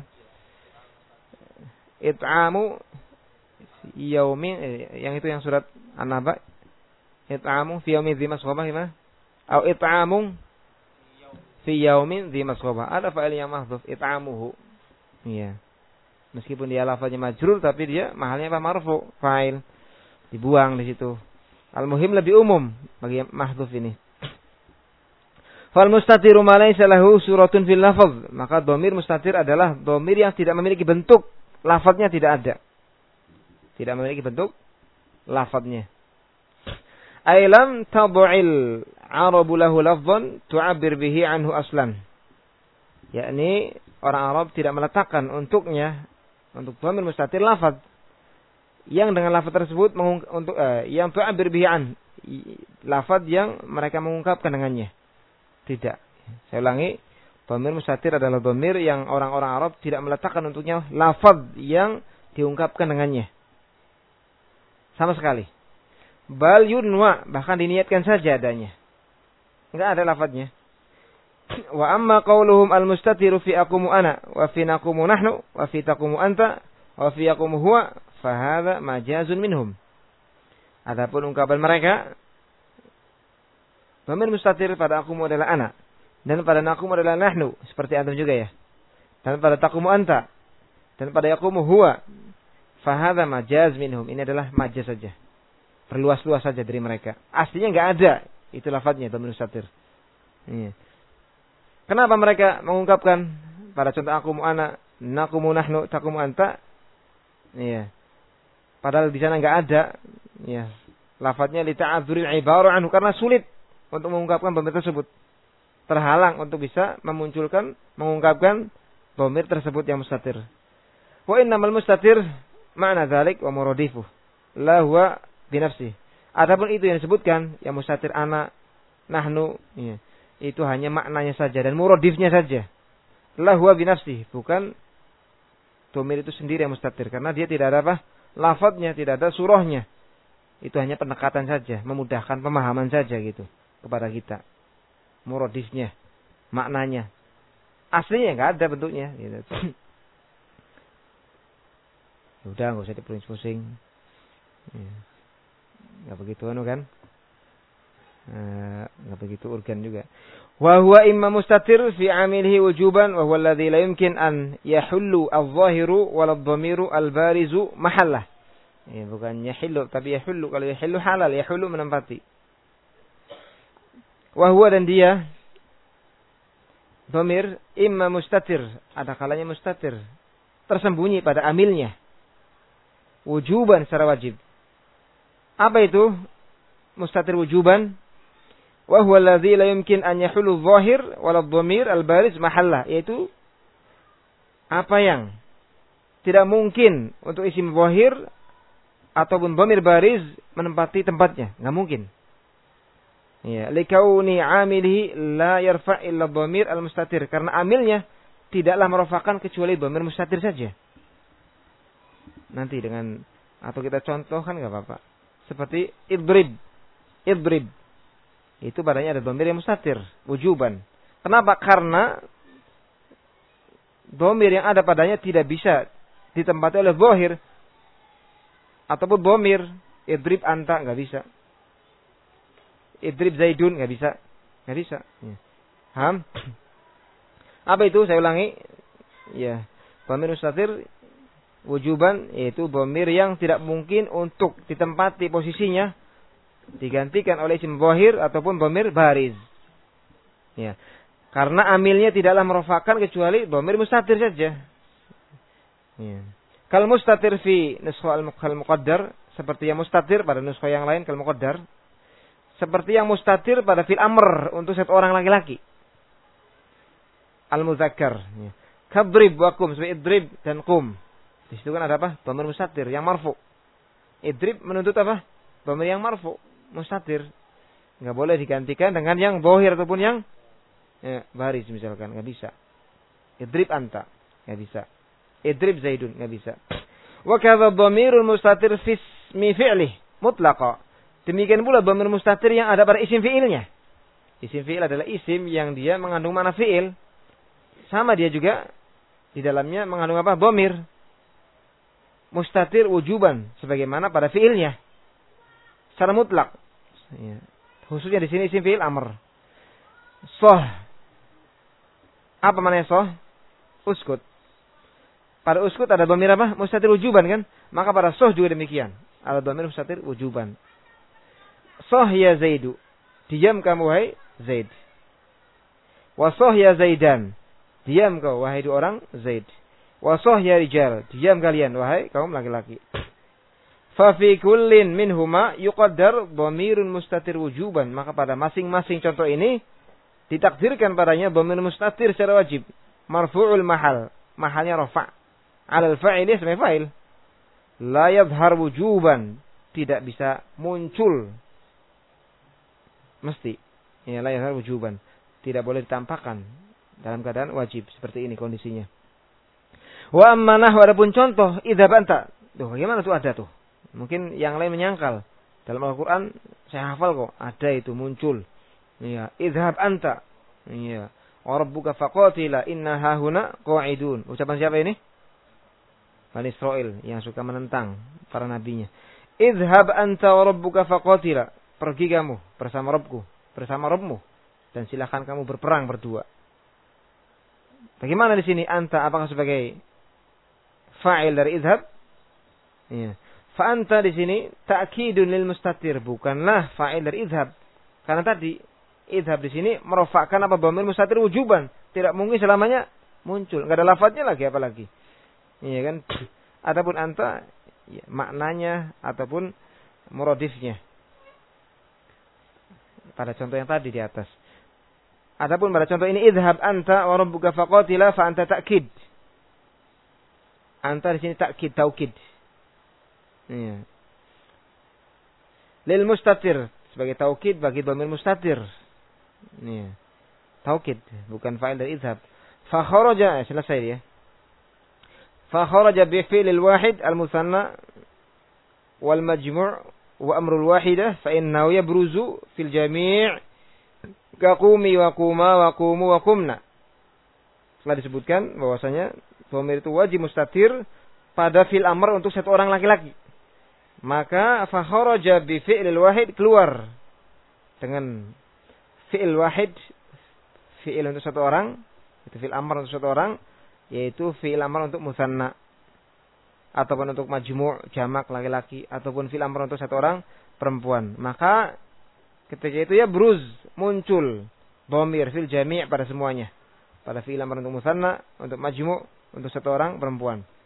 It'amu yaumin, yang itu yang surat An-Naba. It'amu fi yaumin dzi masghaba gimana? Au it'amu fi yaumin dzi masghaba. Ada fa'il yang mahdhuf, it'amuhu. Iya. Meskipun dia lafaznya majrur tapi dia mahalnya apa? Marfu, fa'il. Dibuang di situ. Al-muhim lebih umum bagi mahdhuf ini. Fal mustatiru ma laysa lahu suratun fil lafaz. Maka dhamir mustatir adalah dhamir yang tidak memiliki bentuk, lafaznya tidak ada. Tidak memiliki bentuk lafaznya. Ailam tad'il Arabu lahu lafzan tu'abbir bihi anhu aslan. Yakni orang Arab tidak meletakkan untuknya, untuk dhamir mustatir, lafaz yang dengan lafaz tersebut mengungk- untuk eh, yang tu'abbir bihi an, lafaz yang mereka mengungkapkan dengannya. Tidak. Saya ulangi, dhamir mustatir adalah dhamir yang orang-orang Arab tidak meletakkan untuknya lafaz yang diungkapkan dengannya. Sama sekali. Bal yunwa, bahkan diniatkan saja adanya. Enggak ada lafaznya. Wa amma qauluhum al-mustatiru fi aqumu ana wa fi naqumu nahnu wa fi taqumu anta wa fi yaqumu huwa fa hadza majazun minhum. Adapun ungkapan mereka, dhamir mustatir pada aqumu adalah ana dan pada naqumu adalah nahnu, seperti antum juga ya. Dan pada taqumu anta dan pada yaqumu huwa, fa hadza majaz minhum. Ini adalah majaz saja. Perluas-luas saja dari mereka. Aslinya enggak ada itu lafaznya dhamir mustatir. Iya. Kenapa mereka mengungkapkan pada contoh aqumu ana, naqumu nahnu, taqumu anta? Iya. Padahal di sana enggak ada. Iya. Lafadznya li ta'adzuril ibaru anhu, karena sulit untuk mengungkapkan dhamir tersebut. Terhalang untuk bisa memunculkan, mengungkapkan dhamir tersebut yang mustatir. Wa innamal mustatir ma'na dzalik wa muradifuh la huwa bi nafsihi. Adapun itu yang disebutkan yang mustatir ana, nahnu, iya, itu hanya maknanya saja dan muradifnya saja. La huwa bi nafsihi, bukan dhamir itu sendiri yang mustatir, karena dia tidak ada apa? Lafadznya, tidak ada surahnya. Itu hanya pendekatan saja, memudahkan pemahaman saja gitu kepada kita. Muradifnya, maknanya. Aslinya enggak ada bentuknya gitu. Udah, enggak usah dipusing-pusing. Ya. Enggak begitu anu kan? Enggak begitu urgen juga. Wa huwa imma mustatir fi 'amilihi wujuban wa huwa alladhi la yumkin an yahullu adh-dhahiru wal dhamiru al-barizu mahallah. Ya, bukan yahillu tapi yahullu. Kalau yahillu halal, yahullu menempati. Wa huwa, dan dia dhamir imma mustatir, ada kalanya mustatir tersembunyi pada amilnya. Wujuban secara wajib. Apa itu mustatir wujuban? Wa huwa alladhi la yumkin an yahulu adh-dhahir wal dhamir al-bariz mahallah, yaitu apa yang tidak mungkin untuk isim zahir ataupun dhamir bariz menempati tempatnya, enggak mungkin. Ya, likauni amilihi la yarfa' illa dhamir al-mustatir, karena amilnya tidaklah merofakkan kecuali dhamir mustatir saja. Nanti dengan atau kita contohkan enggak apa-apa. Seperti idrib. Idrib. Itu padanya ada dhamir yang mustatir, wujuban. Kenapa? Karena dhamir yang ada padanya tidak bisa ditempati oleh zahir ataupun dhamir. Idrib anta enggak bisa. Idrib zaidun enggak bisa. Enggak bisa. Ya. Paham? Apa itu? Saya ulangi. Ya, dhamir mustatir wujuban yaitu dhamir yang tidak mungkin untuk ditempati posisinya digantikan oleh isim zahir ataupun dhamir bariz. Ya. Karena amilnya tidaklah merofakkan kecuali dhamir mustatir saja. Ya. Kal mustatir fi nuskha al-muqaddar, seperti yang mustatir pada nuskha yang lain kal muqaddar. Seperti yang mustatir pada fil amr untuk satu orang laki-laki. Al-muzakkar. Ya. Kadrib wa kum, seperti idrib dan kum. Di situ kan ada apa? Dhamir mustatir yang marfu. Idrib menuntut apa? Dhamir yang marfu. Mustatir. Enggak boleh digantikan dengan yang zahir ataupun yang ya, baris misalkan, enggak bisa. Idrib anta, enggak bisa. Idrib zaidun, enggak bisa. Wa kadza dhamirul mustatir fi ismi fi'lih mutlaqa. Demikian pula dhamir mustatir yang ada pada isim fi'ilnya. Isim fi'il adalah isim yang dia mengandung makna fi'il. Sama dia juga di dalamnya mengandung apa? Dhamir. Mustatir wujuban sebagaimana pada fi'ilnya. Secara mutlak. Ya. Khususnya di sini isim fi'il amr. Soh. Apa maknanya soh? Uskut. Pada uskut ada dhamir apa? Mustatir wujuban kan? Maka pada soh juga demikian. Ada dhamir mustatir wujuban. Soh ya Zaidu. Diam kamu wahai Zaid. Wa soh ya Zaidan. Diam kau wahai dua orang Zaid. Wa soh ya rijal. Diam kalian wahai kaum laki-laki. Fa fi kullin minhuma yuqaddar dhamirun mustatir wujuban. Maka pada masing-masing contoh ini ditakdirkan padanya dhamir mustatir secara wajib. Marfu'ul mahal. Mahalnya rafa'. Alal fa'ili sebagai fa'il. La yadhhar wujuban. Tidak bisa muncul. Mesti. Ya, la yadhhar wujuban. Tidak boleh ditampakkan dalam keadaan wajib. Seperti ini kondisinya. Wa amma nahwu, adapun contoh idhab anta. Tuh, bagaimana tuh ada tuh? Mungkin yang lain menyangkal. Dalam Al-Quran saya hafal kok. Ada itu muncul. Iya. Idhab anta. Iya. Wa rabbuka faqatila inna hahuna qa'idun. Ucapan siapa ini? Bani Israel yang suka menentang para nabinya. Idhab anta wa rabbuka faqatila. Pergi kamu bersama Rabbku. Bersama Rabbmu. Dan silakan kamu berperang berdua. Bagaimana di sini? Anta apakah sebagai fa'il dari idhab? Iya. Fa'anta di sini ta'kidun lil mustatir, bukanlah fa'il dari idhab. Karena tadi idhab di sini merofakkan apa dhamir mustatir wujuban, tidak mungkin selamanya muncul, enggak ada lafadznya lagi apalagi. Iya kan? Adapun anta ya, maknanya ataupun muradifnya. Pada contoh yang tadi di atas. Adapun pada contoh ini idhab anta wa rabbuka faqatila fa anta ta'kid. Anta di sini ta'kid, taukid. Iya. Lil mustatir sebagai taukid bagi dhamir mustatir. Iya. Taukid bukan fa'il dari idhab. Fa kharaja, selesai dia. Fa kharaja bi fi'lil wahid al-muthanna wal majmu' wa amrul wahidah fa innahu yabruzu fil jami' ka qumi wa quma wa qumu wa qumna. Telah disebutkan bahwasanya dhamir itu wajib mustatir pada fil amr untuk satu orang laki-laki. Maka fa kharaja bi fi'lil wahid, keluar dengan fi'il wahid, fi'il untuk satu orang, itu fi'il amr untuk satu orang, yaitu fi'il amr untuk musanna ataupun untuk majmu' jamak laki-laki ataupun fi'il amr untuk satu orang perempuan. Maka ketika itu ya bruz, muncul dhamir fil jami' pada semuanya. Pada fi'il amr untuk musanna, untuk majmu', untuk satu orang perempuan.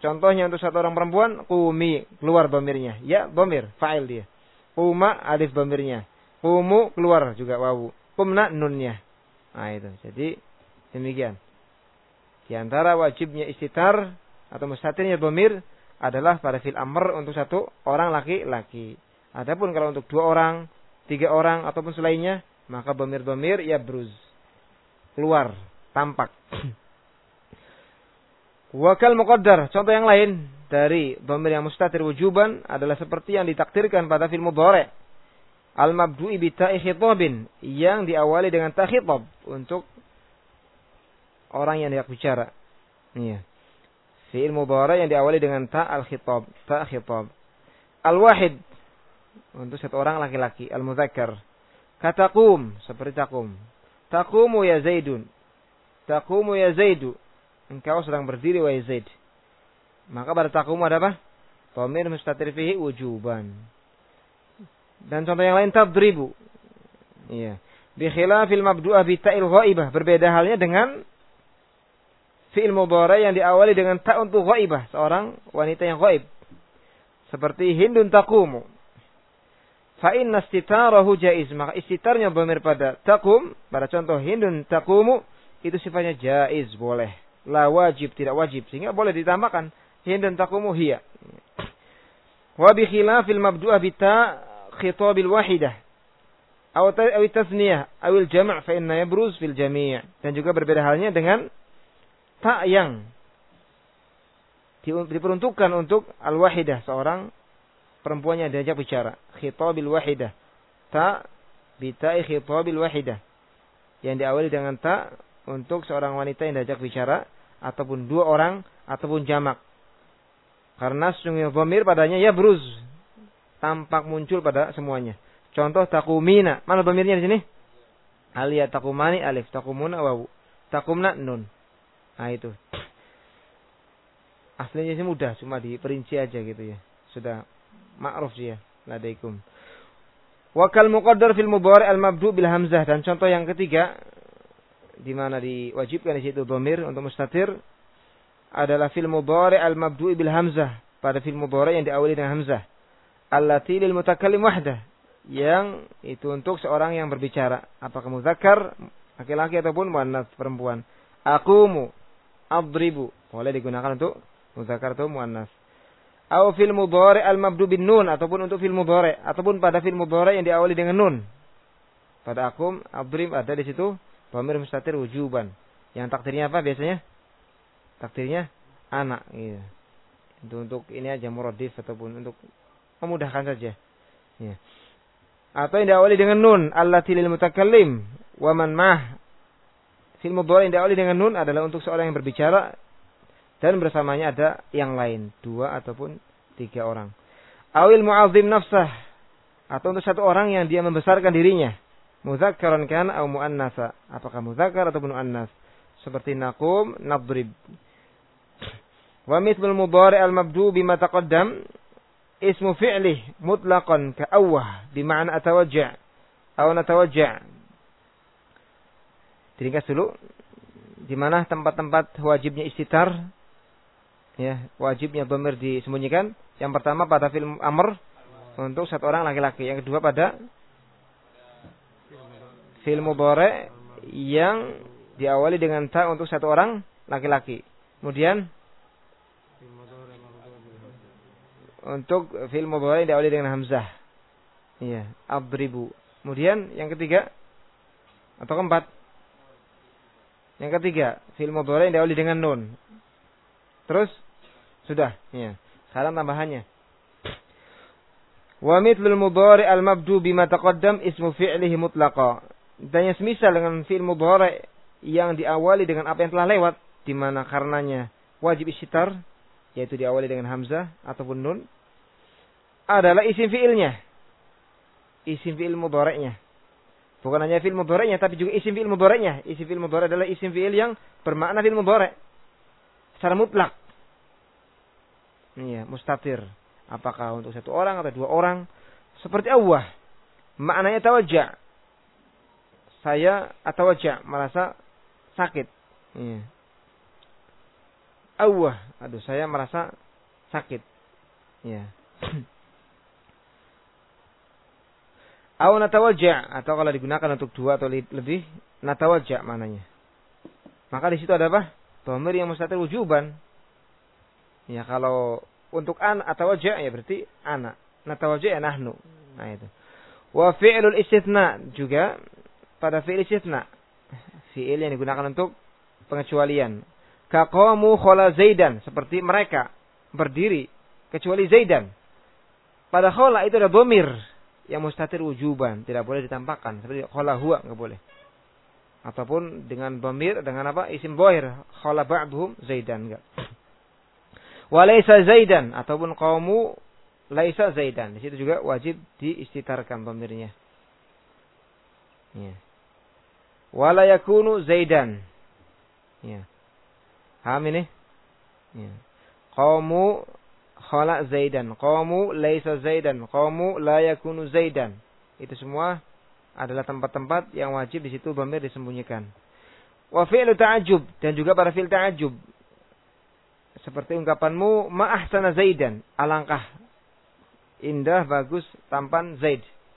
Contohnya untuk satu orang perempuan, qumi, keluar dhamirnya. Ya, dhamir, fa'il dia. Quma, alif dhamirnya. Qumu, keluar juga wawu. Qumna, nunnya. Nah itu. Jadi demikian. Di antara wajibnya istitar atau mustatirnya dhamir adalah pada fil amr untuk satu orang laki-laki. Adapun kalau untuk dua orang, tiga orang ataupun selainnya, maka dhamir-dhamir ya bruz. Keluar, tampak. Wakal muqaddar, contoh yang lain dari dhamir yang mustatir wujuban adalah seperti yang ditakdirkan pada fil mudhari'. Al-mabdu'i bi ta'i khitabin, yang diawali dengan ta khitab untuk orang yang hendak bicara. Iya. Fi'il mudhari' yang diawali dengan ta al-khitab, ta khitab. Al-wahid untuk satu orang laki-laki, al-mudzakkar. Kataqum, seperti taqum. Taqumu ya Zaidun. Taqumu ya Zaidu. Engkau sedang berdiri wahai Zaid. Maka pada taqumu ada apa? Dhamir mustatir fihi wujuban. Dan contoh yang lain tadribu. Iya. Bi khilafil mabdu'ah bi ta'il ghaibah, berbeda halnya dengan fi'il mudhari' yang diawali dengan ta untuk ghaibah, seorang wanita yang ghaib. Seperti Hindun taqumu. Fa inna istitarahu jaiz, maka istitarnya dhamir pada taqum, pada contoh Hindun taqumu itu sifatnya jaiz, boleh. La wajib, tidak wajib, sehingga boleh ditambahkan Hindun taqumu hiya. Wa bi khilafil mabdu'ah bi ta khitabil wahidah aw tasniyah awil jam' fa inna yabruz fil jami'. Dan juga berbeda halnya dengan ta yang diperuntukkan untuk al-wahidah, seorang perempuan yang diajak bicara. Khitabil wahidah. Ta bi ta'i khitabil wahidah, yang diawali dengan ta untuk seorang wanita yang diajak bicara, ataupun dua orang, ataupun jamak. Karena sesungguhnya dhamir padanya ya bruz, tampak muncul pada semuanya. Contoh taqumina, mana dhamirnya di sini? Aliyah taqumani alif, taqumuna wawu, taqumna nun. Nah itu. Aslinya sih mudah, cuma diperinci aja gitu ya. Sudah ma'ruf dia. Ladaikum. Wa kal muqaddar fil mudhari' al mabdu' bil hamzah, dan contoh yang ketiga di mana diwajibkan di situ dhamir untuk mustatir adalah fil mudhari' al mabdu' bil hamzah, pada fil mudhari' yang diawali dengan hamzah. Allati lil mutakallim wahdah, yang itu untuk seorang yang berbicara, apakah mudzakkar laki-laki ataupun muannats perempuan. Aqumu, adribu, boleh digunakan untuk mudzakkar atau muannats. Aw fil mudhari' al mabdu' bin nun, ataupun untuk fil mudhari', ataupun pada fil mudhari' yang diawali dengan nun. Pada aqum, adrib ada di situ dhamir mustatir wujuban. Yang takdirnya apa biasanya? Takdirnya anak gitu. Itu untuk ini aja muradif ataupun untuk memudahkan saja. Ya. Atau yang diawali dengan nun, allati lil mutakallim wa man mah. Fil mudhari' yang diawali dengan nun adalah untuk seorang yang berbicara dan bersamanya ada yang lain, dua ataupun tiga orang. Awil mu'azzim nafsah, atau untuk satu orang yang dia membesarkan dirinya. Mudzakkaran kana aw muannasa, apakah mudzakkar ataupun muannas. Seperti naqum, nadrib. Wa mithlul mudhari' al mabdu' bima taqaddam ismu fi'lih mutlaqan ka awwah bima'na atawajja' aw natawajja'. Diringkas dulu di mana tempat-tempat wajibnya istitar, ya, wajibnya dhamir disembunyikan. Yang pertama pada fi'il amr untuk satu orang laki-laki, yang kedua pada fi'il mudhari' yang diawali dengan ta untuk satu orang laki-laki. Kemudian untuk fi'il mudhari' diawali dengan hamzah. Iya, adribu. Kemudian yang ketiga atau keempat? Yang ketiga, fi'il mudhari' yang diawali dengan nun. Terus sudah, ya. Sekarang tambahannya. Wa mithlul mudhari' al mabdu' bima taqaddam ismu fi'lihi mutlaqa. Dan yang semisal dengan fi'il mudhari' yang diawali dengan apa yang telah lewat, di mana karenanya wajib istitar, yaitu diawali dengan hamzah ataupun nun, adalah isim fi'ilnya. Isim fi'il mudhari'nya. Bukan hanya fi'il mudhari'nya, tapi juga isim fi'il mudhari'nya. Isim fi'il mudhari' adalah isim fi'il yang bermakna fi'il mudhari' secara mutlak. Iya, mustatir. Apakah untuk satu orang atau dua orang. Seperti awwah. Maknanya tawajja'. Saya atawajja', merasa sakit. Iya. awah, aduh saya merasa sakit. Ya. Aw natawajja, atau kalau digunakan untuk dua atau lebih, natawajja mananya. Maka di situ ada apa? Dhamir yang mustatir wujuban. Ya kalau untuk an atawajja ya berarti ana. Natawajja ya nahnu. Nah itu. Wa fi'lul istitsna juga pada fi'il istitsna. Fi'il yang digunakan untuk pengecualian. Ka qamu khala Zaidan, seperti mereka berdiri kecuali Zaidan. Pada khala itu ada dhamir yang mustatir wujuban, tidak boleh ditampakkan. Seperti khala huwa enggak boleh. Ataupun dengan dhamir dengan apa? Isim dhahir, khala ba'dhum Zaidan enggak. Wa laisa Zaidan ataupun qaumu laisa Zaidan. Di situ juga wajib diistitarkan dhamirnya. Ya. Wa la yakunu Zaidan. Ya. Paham ini? Ya. Qaumu khala Zaidan, qaumu laisa Zaidan, qaumu la yakunu Zaidan. Itu semua adalah tempat-tempat yang wajib di situ dhamir disembunyikan. Wa fi'lu ta'ajjub, dan juga pada fi'il ta'ajjub. Seperti ungkapanmu ma ahsana Zaidan, alangkah indah, bagus, tampan Zaid.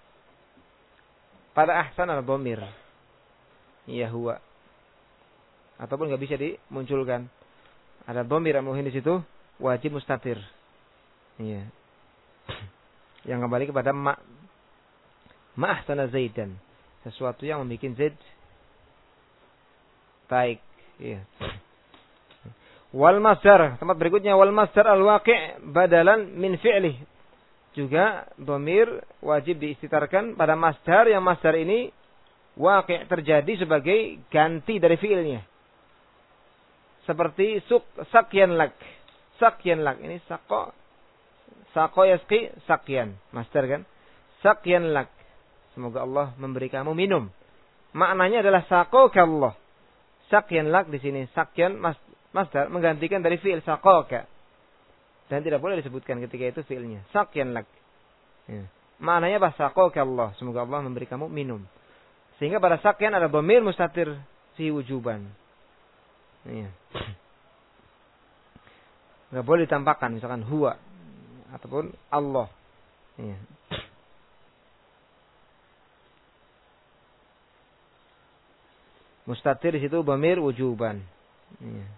Pada ahsan ada dhamir. Ya huwa. Ataupun enggak bisa dimunculkan. Ada dhamir muhin di situ, wajib mustatir. Iya. Yang kembali kepada ma ma ahsana Zaidan, sesuatu yang membuat Zaid baik. Iya. Wal masdar, tempat berikutnya wal masdar al waqi' badalan min fi'lih. Juga dhamir wajib diistitarkan pada masdar yang masdar ini waqi' terjadi sebagai ganti dari fi'ilnya. Seperti suk sakyan lak. Sakyan lak ini saqo saqo yasqi sakyan, masdar kan? Sakyan lak. Semoga Allah memberi kamu minum. Maknanya adalah saqoka Allah. Sakyan lak di sini sakyan mas, masdar menggantikan dari fi'il saqoka. Dan tidak boleh disebutkan ketika itu fi'ilnya. Sakyan lak. Ya. Maknanya bah saqoka Allah. Semoga Allah memberi kamu minum. Sehingga pada sakyan ada dhamir mustatir si wujuban. Ya. Enggak boleh ditampakkan misalkan huwa ataupun Allah. Ya. Mustatir di situ dhamir wujuban. Ya.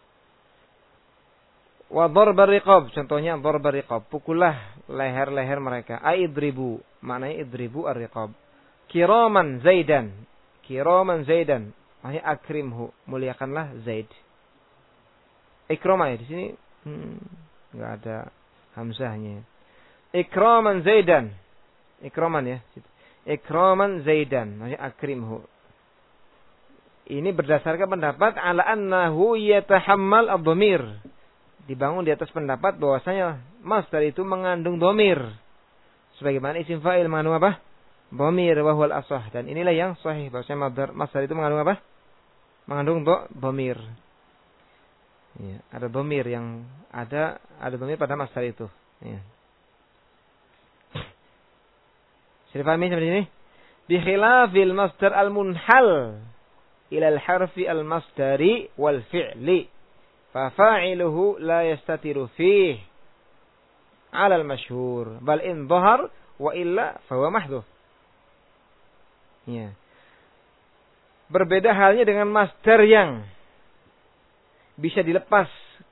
Wa darbar riqab, contohnya darbar riqab, pukullah leher-leher mereka. Aidribu, maknanya idribu ar-riqab. Kiraman Zaidan, kiraman Zaidan, maknanya akrimhu, muliakanlah Zaid. Ikrama ya di sini enggak hmm, ada hamzahnya. Ikraman Zaidan. Ikraman ya. Ikraman Zaidan, maknanya akrimhu. Ini berdasarkan pendapat ala annahu yatahammal ad-dhamir. Dibangun di atas pendapat bahwasanya masdar itu mengandung dhamir. Sebagaimana isim fa'il mengandung apa? Dhamir wa huwal ashah. Dan inilah yang sahih bahwasanya masdar itu mengandung apa? Mengandung dhamir. Ya, ada dhamir yang ada ada dhamir pada masdar itu. Ya. Sudah paham ini seperti ini? Bi khilafil masdar al-munhal ila al-harfi al-masdari wal fi'li. Fa fa'iluhu la yastatiru fihi 'ala al-masyhur, bal in dhahar wa illa fa huwa mahdhuf. Ya. Berbeda halnya dengan masdar yang bisa dilepas,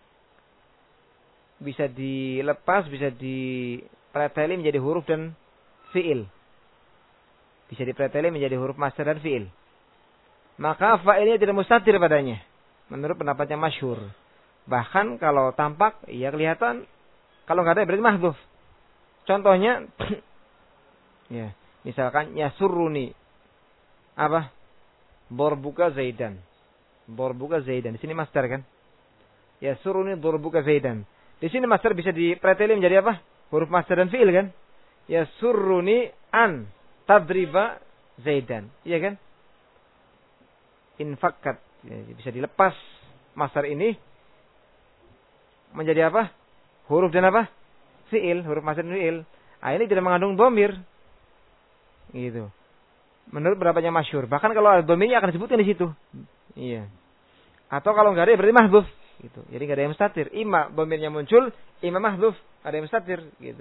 bisa dilepas, bisa dipreteli menjadi huruf dan fiil. Bisa dipreteli menjadi huruf masdar dan fiil. Maka fa'ilnya tidak mustatir padanya, menurut pendapatnya masyhur. Bahkan kalau tampak, ya kelihatan. Kalau nggak ada berarti mahdhuf. Contohnya, ya, misalkan yasurruni, apa? Darbuka Zaidan. Darbuka Zaidan. Di sini masdar kan? Yasurruni darbuka Zaidan. Di sini masdar bisa dipreteli menjadi apa? Huruf masdar dan fiil kan? Yasurruni an tadriba Zaidan. Iya kan? Infakkat. Ya, bisa dilepas masdar ini menjadi apa? Huruf dan apa? Fiil, huruf masdar dan fiil. Ah, ini tidak mengandung dhamir. Gitu. Menurut pendapatnya masyhur. Bahkan kalau ada dhamirnya akan disebutkan di situ. Iya. Atau kalau enggak ada berarti mahdhuf. gitu. Jadi nggak ada yang mustatir. Ima dhamirnya muncul, ima mahdzuf, ada yang mustatir gitu.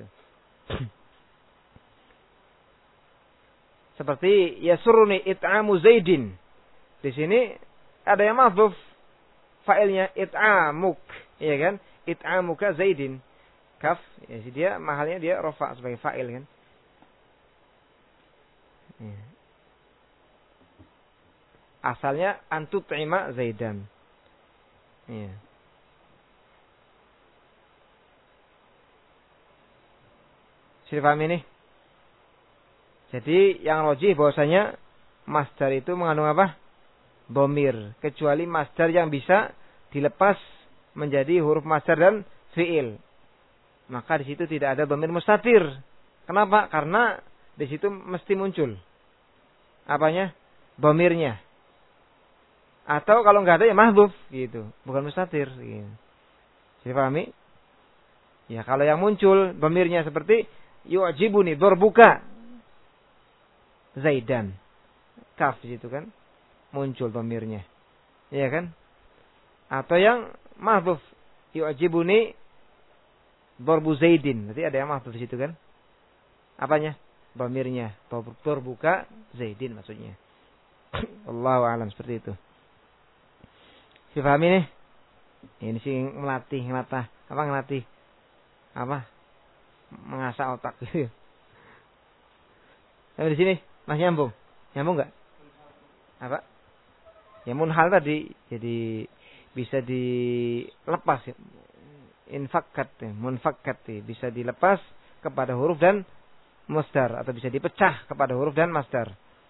Seperti yasuruni it'amu Zaidin. Di sini ada yang mahdzuf, fa'ilnya it'amuk, iya kan? It'amuka Zaidin. Kaf, ya dia mahalnya dia rafa sebagai fa'il kan. Ya. Asalnya antut'ima Zaidan. Ya. Sudah paham ini? Jadi yang rajih bahwasanya masdar itu mengandung apa? Dhamir, kecuali masdar yang bisa dilepas menjadi huruf masdar dan fiil. Maka di situ tidak ada dhamir mustatir. Kenapa? Karena di situ mesti muncul apanya? Dhamirnya. Atau kalau nggak ada ya mahdzuf gitu, bukan mustatir gitu. Jadi pahami? Ya kalau yang muncul dhamirnya seperti yu'jibuni darbuka Zaidan. Kaf di situ kan muncul dhamirnya. Iya kan? Atau yang mahdzuf yu'jibuni darbu Zaidin. Berarti ada yang mahdzuf di situ kan? Apanya? Dhamirnya. Darbuka Zaidin maksudnya. Allahu a'lam seperti itu. Dipahami nih? Ini sih melatih, ngelatih, apa ngelatih? Apa? Mengasah otak gitu. Tapi di sini masih nyambung. Nyambung enggak? Apa? Ya munhal tadi jadi bisa dilepas ya. Infakkat ya, munfakkat ya. Bisa dilepas kepada huruf dan masdar atau bisa dipecah kepada huruf dan masdar.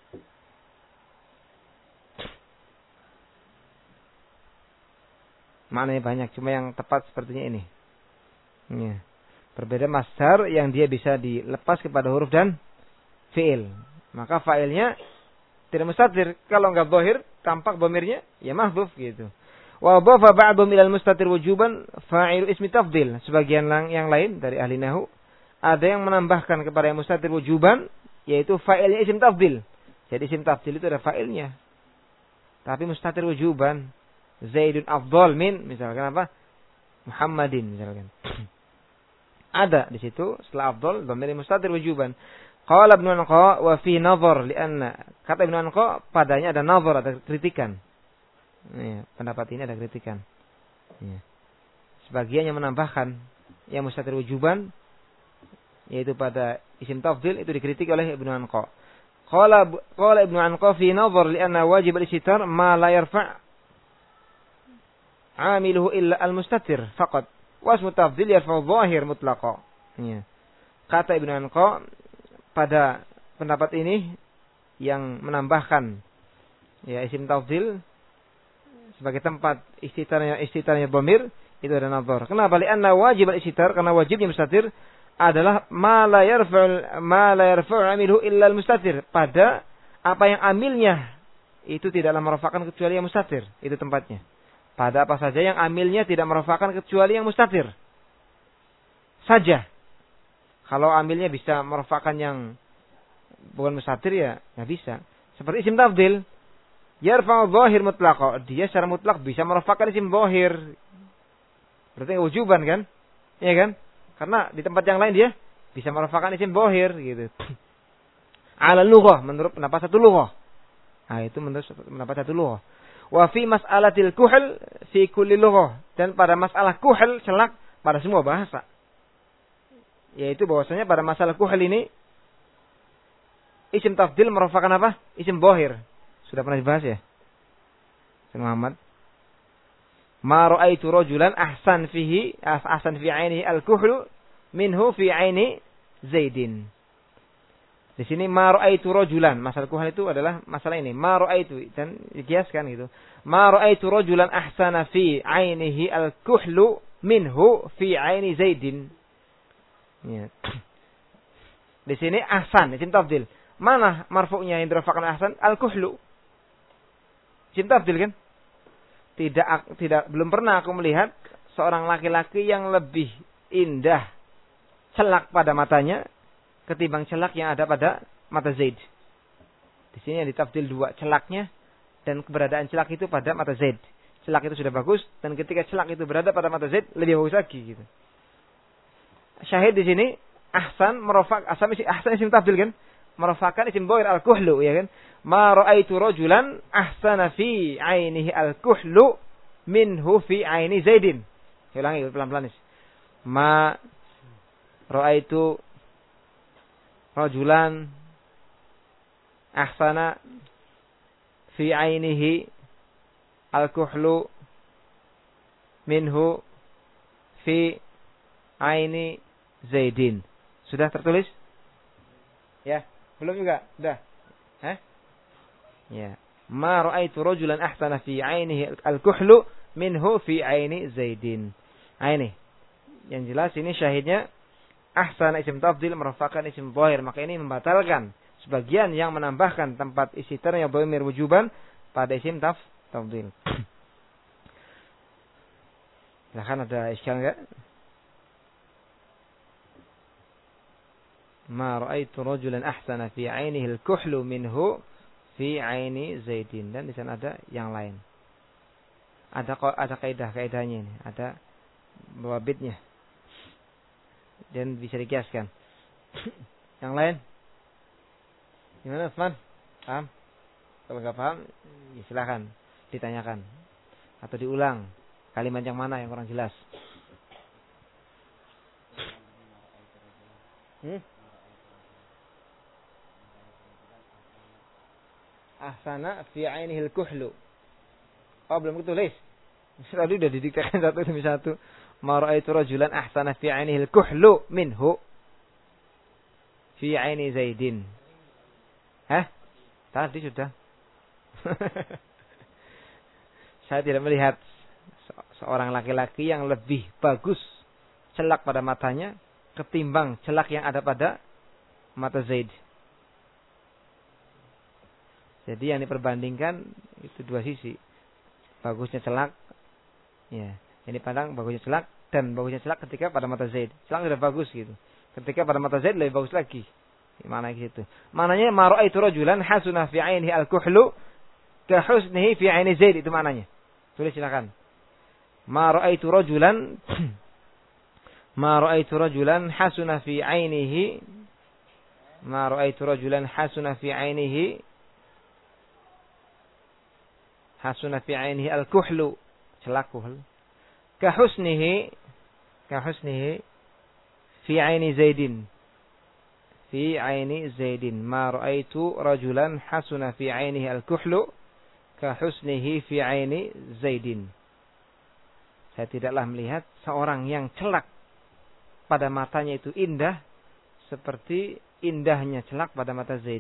Maknanya banyak, cuma yang tepat sepertinya ini. Ya. Berbeda masdar yang dia bisa dilepas kepada huruf dan fi'il. Maka fa'ilnya tidak mustatir. Kalau enggak zahir, tampak dhamirnya ya mahdzuf gitu. Wa dhafa ba'dhum ila al-mustatir wujuban fa'ilu ismi tafdhil. Sebagian yang lain dari ahli nahwu ada yang menambahkan kepada yang mustatir wujuban yaitu fa'ilnya isim tafdhil. Jadi isim tafdhil itu ada fa'ilnya. Tapi mustatir wujuban. Zaidun afdal min misalkan apa? Muhammadin misalkan. Ada di situ setelah afdal dhamir mustatir wujuban. Qala Ibnu Anqa wa fi nazar lianna kata Ibnu Anqa padanya ada nazar, ada kritikan. Ya, pendapat ini ada kritikan. Ya. Sebagian yang menambahkan yang mustatir wujuban yaitu pada isim tafdhil itu dikritik oleh Ibnu Anqa. Qala qala Ibnu Anqa fi nazar lianna wajib al-istitar ma la yarfa' amiluhu illa al-mustatir faqat. Wasmu tafdhil yarfa'u dhahir mutlaqa. Ya. Kata Ibnu Anqa pada pendapat ini yang menambahkan ya isim tafdhil sebagai tempat istitarnya istitarnya dhamir itu ada nazar. Kenapa? Lianna wajib al-istitar karena wajibnya mustatir adalah ma la yarfa'u ma la yarfa'u amiluhu illa al-mustatir. Pada apa yang amilnya itu tidaklah merafa'kan kecuali yang mustatir. Itu tempatnya. Pada apa saja yang amilnya tidak merafa'kan kecuali yang mustatir. Saja. Kalau amilnya bisa merafa'kan yang bukan mustatir ya nggak bisa. Seperti isim tafdhil. Yarfa'u dhahir mutlaqah. Dia secara mutlak bisa merafa'kan isim dhahir. Berarti wujuban kan? Iya kan? Karena di tempat yang lain dia bisa merafa'kan isim dhahir gitu. Ala lughah menurut pendapat satu lughah. Nah, itu menurut pendapat satu lughah. Wa fi mas'alatil kuhl fi kulli lughah, dan pada masalah kuhl celak pada semua bahasa. Yaitu bahwasanya pada masalah kuhl ini isim tafdhil merafa'kan apa? Isim dhahir. Sudah pernah dibahas ya? Sayyid Muhammad. Ma ra'aitu rajulan ahsan fihi ahsan fi 'ainihi al-kuhl minhu fi 'aini Zaidin. Di sini ma ra'aitu rajulan, masalah kuhal itu adalah masalah ini. Ma ra'aitu dan dikiaskan gitu. Ma ra'aitu rajulan ahsana fi 'ainihi al-kuhlu minhu fi 'aini Zaidin. Ya. Di sini ahsan, isim tafdhil. Mana marfu'nya yang dirafa'kan ahsan? Al-kuhlu. Isim tafdhil kan? Tidak tidak belum pernah aku melihat seorang laki-laki yang lebih indah celak pada matanya ketimbang celak yang ada pada mata Zaid. Di sini yang ditafdil dua, celaknya dan keberadaan celak itu pada mata Zaid. celak itu sudah bagus, dan ketika celak itu berada pada mata Zaid lebih bagus lagi gitu. Syahid di sini ahsan merofak asam isi ahsan isim tafdil kan? Merofakan isim dhair al-kuhlu ya kan? Ma ra'aitu rajulan ahsana fi 'ainihi al-kuhlu minhu fi 'aini Zaidin. Saya ulangi pelan-pelan. Ma ra'aitu rajulan ahsana fi 'ainihi al-kuhlu minhu fi 'aini Zaidin. Sudah tertulis? Ya, belum juga? Sudah. Hah? Ya. Ma ra'aitu rajulan ahsana fi 'ainihi al-kuhlu minhu fi 'aini Zaidin. Nah ini. Yang jelas ini syahidnya ahsana isim tafdil merofakkan isim dhahir, maka ini membatalkan sebagian yang menambahkan tempat isi ternya dhamir wujuban pada isim taf tafdil. Silahkan, ada iskal enggak? Ma ra'aitu rajulan ahsana fi 'ainihi al-kuhlu minhu fi 'aini Zaidin. Dan di sana ada yang lain. Ada ada kaidah-kaidahnya ini, ada bawabitnya. Dan bisa dikiaskan. Yang lain? Gimana, Usman? Paham? Kalau enggak paham, ya silakan ditanyakan atau diulang. Kalimat yang mana yang kurang jelas? Hmm? Ahsana fi 'ainihi al-kuhlu. Oh, belum ditulis. Tadi udah didiktekan satu demi satu. Ma ra'aitu rajulan ahsana fi 'ainihi al-kuhlu minhu fi 'aini Zaidin. Hah? Tadi sudah. Saya tidak melihat seorang laki-laki yang lebih bagus celak pada matanya ketimbang celak yang ada pada mata Zaid. Jadi yang diperbandingkan itu dua sisi. Bagusnya celak, ya. Ini pandang bagusnya celak dan bagusnya celak ketika pada mata Zaid. Celak sudah bagus gitu. Ketika pada mata Zaid lebih bagus lagi. Mana gitu. Mananya ma ra'aitu rajulan hasuna fi 'ainihi al-kuhlu ka husnihi fi 'aini Zaid, itu maknanya. Tulis silakan. Ma ra'aitu rajulan ma ra'aitu rajulan hasuna fi 'ainihi ma ra'aitu rajulan hasuna fi 'ainihi hasuna fi 'ainihi al-kuhlu, celak kuhl, ka husnihi ka husnihi fi 'aini Zaidin, fi 'aini Zaidin. Ma ra'aitu rajulan hasuna fi 'ainihi al-kuhlu ka husnihi fi 'aini Zaidin. Saya tidaklah melihat seorang yang celak pada matanya itu indah seperti indahnya celak pada mata Zaid.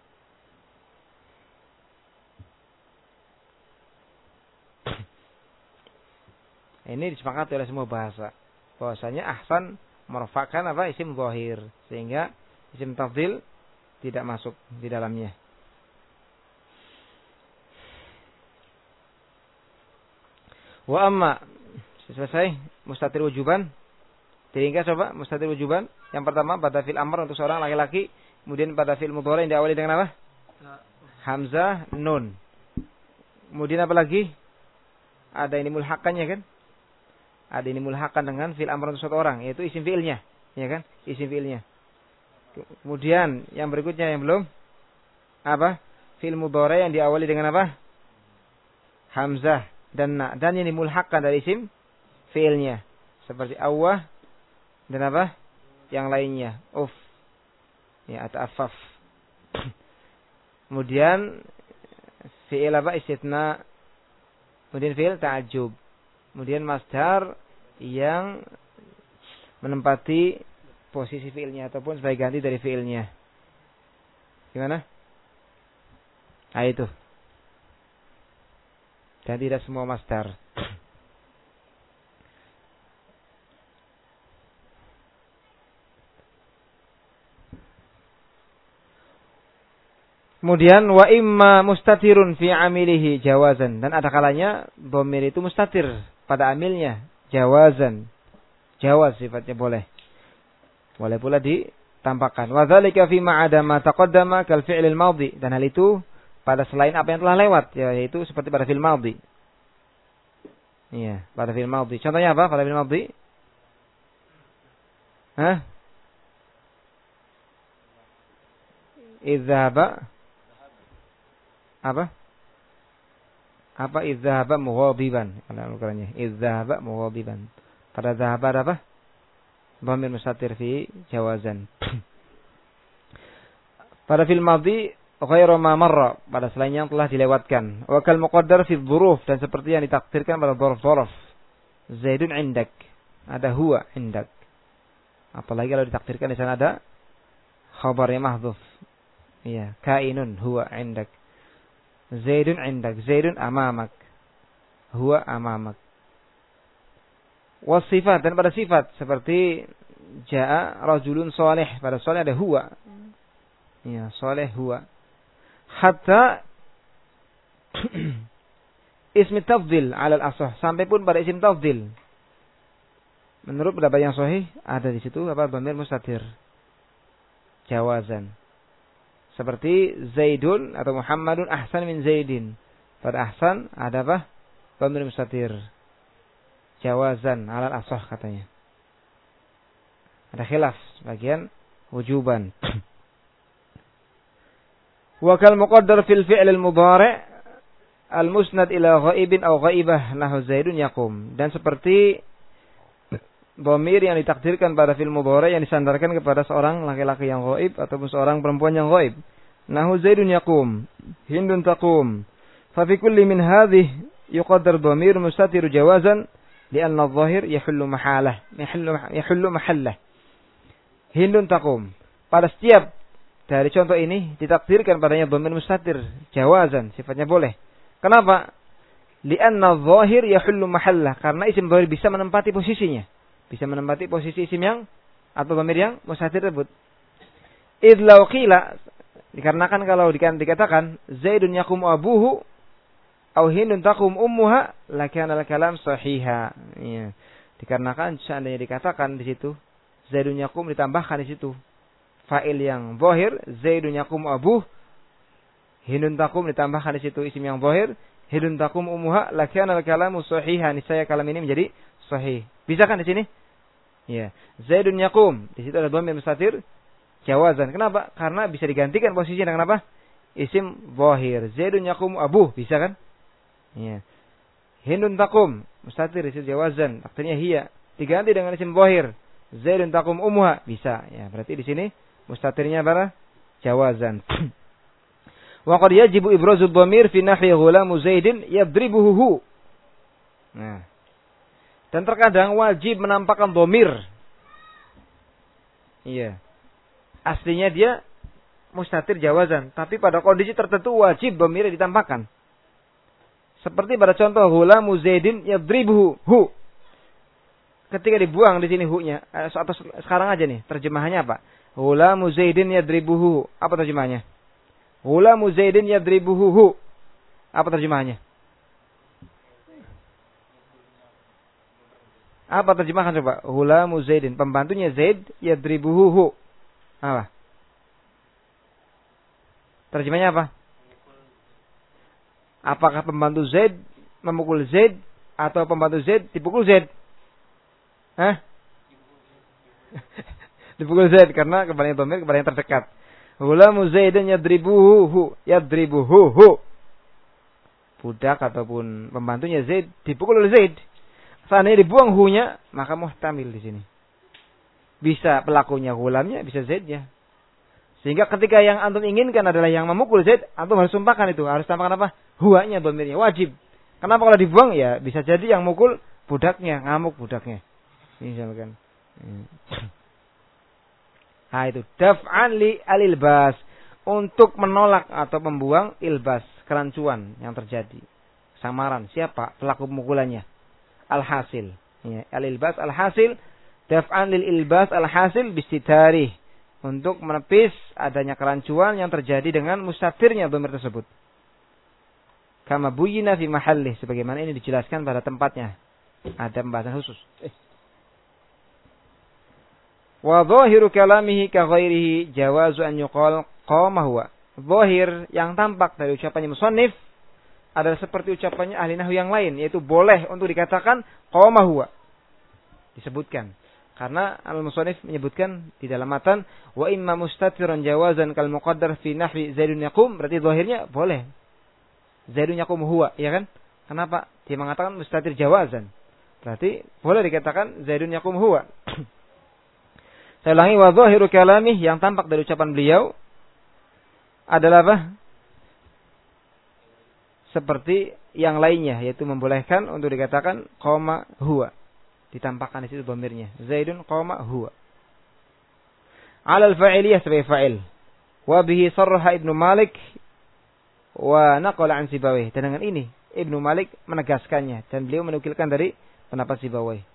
Ini disepakati oleh semua bahasa. Bahwasanya ahsan merofakkan apa? Isim zahir. Sehingga isim tafdil tidak masuk di dalamnya. Wa amma. Selesai. Mustatir wujuban. Diringkas coba. Mustatir wujuban. Yang pertama pada fil amr untuk seorang laki-laki. Kemudian pada fil mudhari yang diawali dengan apa? Hamzah, nun. Kemudian apa lagi? Ada ini mulhakannya kan? Ada ini mulhakan dengan fil amr untuk satu orang, yaitu isim fiilnya, ya kan? Isim fiilnya. Kemudian yang berikutnya yang belum apa? Fil mudhari yang diawali dengan apa? Hamzah dan na, dan ini mulhakan dari isim fiilnya, seperti awwah dan apa? Yang lainnya, uf, ya atau afaf. Kemudian fiil apa? Istitsna. Kemudian fiil ta'ajjub. Kemudian masdar yang menempati posisi fiilnya ataupun sebagai ganti dari fiilnya. Gimana? Nah itu. Dan tidak semua masdar. Kemudian wa imma mustatirun fi amilihi jawazan, dan ada kalanya dhamir itu mustatir pada amilnya jawazan. Jawaz sifatnya boleh. Boleh pula ditampakkan. Wa dzalika fi ma ada ma taqaddama kal fi'lil madhi, dan hal itu pada selain apa yang telah lewat, yaitu seperti pada fi'il madhi. Iya, pada fi'il madhi. Contohnya apa pada fi'il madhi? Hah? Idzahaba apa? Apa idzahaba mughadiban? Kalau ukurannya idzahaba mughadiban. Pada dzahaba ada apa? Dhamir mustatir fi jawazan. Pada fi'il madhi ghairu ma marra, pada selain yang telah dilewatkan. Wa kal muqaddar fi dzuruf, dan seperti yang ditakdirkan pada dzaraf-dzaraf. Zaidun indak. Ada huwa indak. Apalagi kalau ditakdirkan di sana ada khabarnya mahdhuf. Iya, kainun huwa indak. Zaidun indak, Zaidun amamak. Huwa amamak. Wasifat, dan pada sifat seperti jaa rajulun salih, pada salih ada huwa. Iya, salih huwa. Hatta ismi tafdil ala al-asah, sampai pun pada isim tafdil. Menurut pendapat yang sahih ada di situ apa dhamir mustatir. Jawazan. Seperti Zaidun atau Muhammadun ahsan min Zaidin. Pada ahsan ada apa? Dhamir mustatir. Jawazan alal asah katanya. Ada khilaf sebagian wujuban. Wa kal muqaddar fil fi'l al mudhari' al musnad ila ghaibin aw ghaibah nahu Zaidun yaqum. Dan seperti dhamir yang ditakdirkan pada fi'il mudhari' yang disandarkan kepada seorang laki-laki yang ghaib ataupun seorang perempuan yang ghaib. Nahu Zaidun yaqum, Hindun taqum. Fa fi kulli min hadhihi yuqaddar dhamir mustatir jawazan li'anna adh-dhahir yahullu mahalah, yahullu yahullu mahallah. Hindun taqum. Pada setiap dari contoh ini ditakdirkan padanya dhamir mustatir jawazan, sifatnya boleh. Kenapa? Li'anna adh-dhahir yahullu mahallah, karena isim dhahir bisa menempati posisinya. Bisa menempati posisi isim yang atau dhamir yang mustatir tersebut. Idh law qila, dikarenakan kalau dikatakan Zaidun yaqumu abuhu aw Hindun taqum ummuha lakana al-kalam sahiha. Ya. Dikarenakan seandainya dikatakan di situ Zaidun yaqum ditambahkan di situ fa'il yang zahir, Zaidun yaqumu abuh, Hindun taqum ditambahkan di situ isim yang zahir, Hindun taqum ummuha lakana al-kalamu sahiha. Niscaya kalam ini menjadi sahih. Bisa kan di sini? Ya, Zaidun yaqum. Di situ ada dhamir mustatir jawazan. Kenapa? Karena bisa digantikan posisinya dengan apa? Isim zahir. Zaidun yaqum abuh, bisa kan? Ya. Hindun taqum mustatir isim jawazan, artinya hiya. Diganti dengan isim zahir. Zaidun taqum ummuha, bisa. Ya, berarti di sini mustatirnya apa? Jawazan. Wa qad yajibu ibrazu dhamir fi nahwi ghulamu Zaidin yadribuhu. Nah, dan terkadang wajib menampakkan dhamir. Iya. Aslinya dia mustatir jawazan, tapi pada kondisi tertentu wajib dhamirnya ditampakkan. Seperti pada contoh ghulamu Zaidin yadribuhu. Hu. Ketika dibuang di sini hu-nya, atau sekarang aja nih, terjemahannya apa? Ghulamu Zaidin yadribuhu. Apa terjemahannya? Ghulamu Zaidin yadribuhu. Hu. Apa terjemahannya? Apa terjemahan coba? Ghulamu Zaidin, pembantunya Zaid, yadribuhu. Apa? Terjemahnya apa? Apakah pembantu Zaid memukul Zaid atau pembantu Zaid dipukul Zaid? Hah? Dipukul Zaid karena kepada yang dhamir kepada yang terdekat. Ghulamu Zaidin yadribuhu, yadribuhu. Budak ataupun pembantunya Zaid dipukul oleh Zaid. Seandainya dibuang hu-nya, maka muhtamil di sini. Bisa pelakunya ghulamnya, bisa Zaidnya. Sehingga ketika yang antum inginkan adalah yang memukul Zaid, antum harus sumpahkan itu. Harus tambahkan apa? Huanya, dhamirnya. Wajib. Kenapa kalau dibuang? Ya bisa jadi yang mukul budaknya, ngamuk budaknya. Ini misalkan. Nah itu. Daf'an li al-ilbas. Untuk menolak atau membuang ilbas. Kerancuan yang terjadi. Samaran. Siapa pelaku pemukulannya? Al-hasil. Ya, al-ilbas al-hasil. Daf'an lil ilbas al-hasil bistitari. Untuk menepis adanya kerancuan yang terjadi dengan mustatirnya dhamir tersebut. Kama buyina fi mahallih. Sebagaimana ini dijelaskan pada tempatnya. Ada pembahasan khusus. Wa dhahiru kalamihi ka ghairihi jawazu an yuqal qama huwa. Zahir yang tampak dari ucapannya musannif adalah seperti ucapannya ahli nahwu yang lain, yaitu boleh untuk dikatakan qama huwa. Disebutkan. Karena al-musannif menyebutkan di dalam matan wa imma mustatiran jawazan kal muqaddar fi nahwi Zaidun yaqum, berarti zahirnya boleh. Zaidun yaqum huwa, ya kan? Kenapa? Dia mengatakan mustatir jawazan. Berarti boleh dikatakan Zaidun yaqum huwa. Saya ulangi, wa zahiru kalamih, yang tampak dari ucapan beliau adalah apa? Seperti yang lainnya, yaitu membolehkan untuk dikatakan qama huwa. Ditampakkan di situ dhamirnya. Zaidun qama huwa. Ala al-fa'iliyah sebagai fa'il. Wa bihi sarraha Ibnu Malik wa naqala an Sibawayh. Dan dengan ini Ibnu Malik menegaskannya dan beliau menukilkan dari pendapat Sibawayh.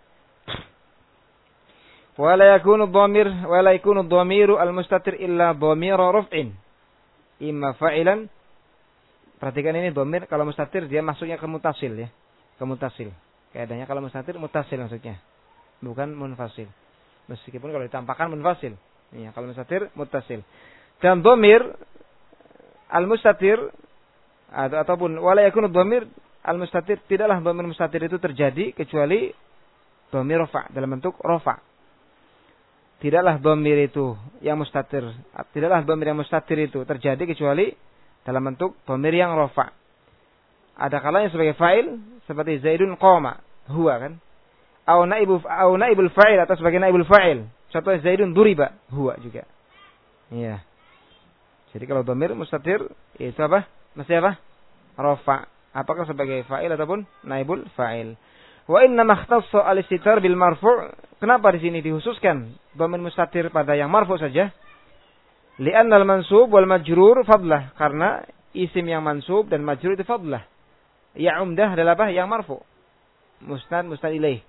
Wa la yakunu dhamir wa la yakunu dhamiru al-mustatir illa dhamira raf'in. Imma fa'ilan. Perhatikan ini dhamir kalau mustatir dia masuknya ke mutasil ya. Ke mutasil. Keadaannya kalau mustatir mutasil maksudnya, bukan munfasil. Meskipun kalau ditampakkan munfasil. Iya, kalau mustatir mutasil. Dan dhamir al-mustatir atau ataupun wala yakunu dhamir al-mustatir, tidaklah dhamir mustatir itu terjadi kecuali dhamir rafa, dalam bentuk rafa. Tidaklah dhamir itu yang mustatir, tidaklah dhamir yang mustatir itu terjadi kecuali dalam bentuk dhamir yang rafa. Ada kalanya sebagai fa'il seperti Zaidun qama huwa kan, au naibu au naibul fa'il atau sebagai naibul fa'il. Contohnya Zaidun duriba huwa juga. Iya. Jadi kalau dhamir mustatir itu apa? Mesti apa? Rafa. Apakah sebagai fa'il ataupun naibul fa'il. Wa inna makhtassa al-istitar bil marfu'. Kenapa di sini dihususkan dhamir mustatir pada yang marfu saja? Li'anna al-mansub wal majrur fadlah, karena isim yang mansub dan majrur itu fadlah. Ya umdah adalah apa? Yang marfu. Musnad musnad ilaih.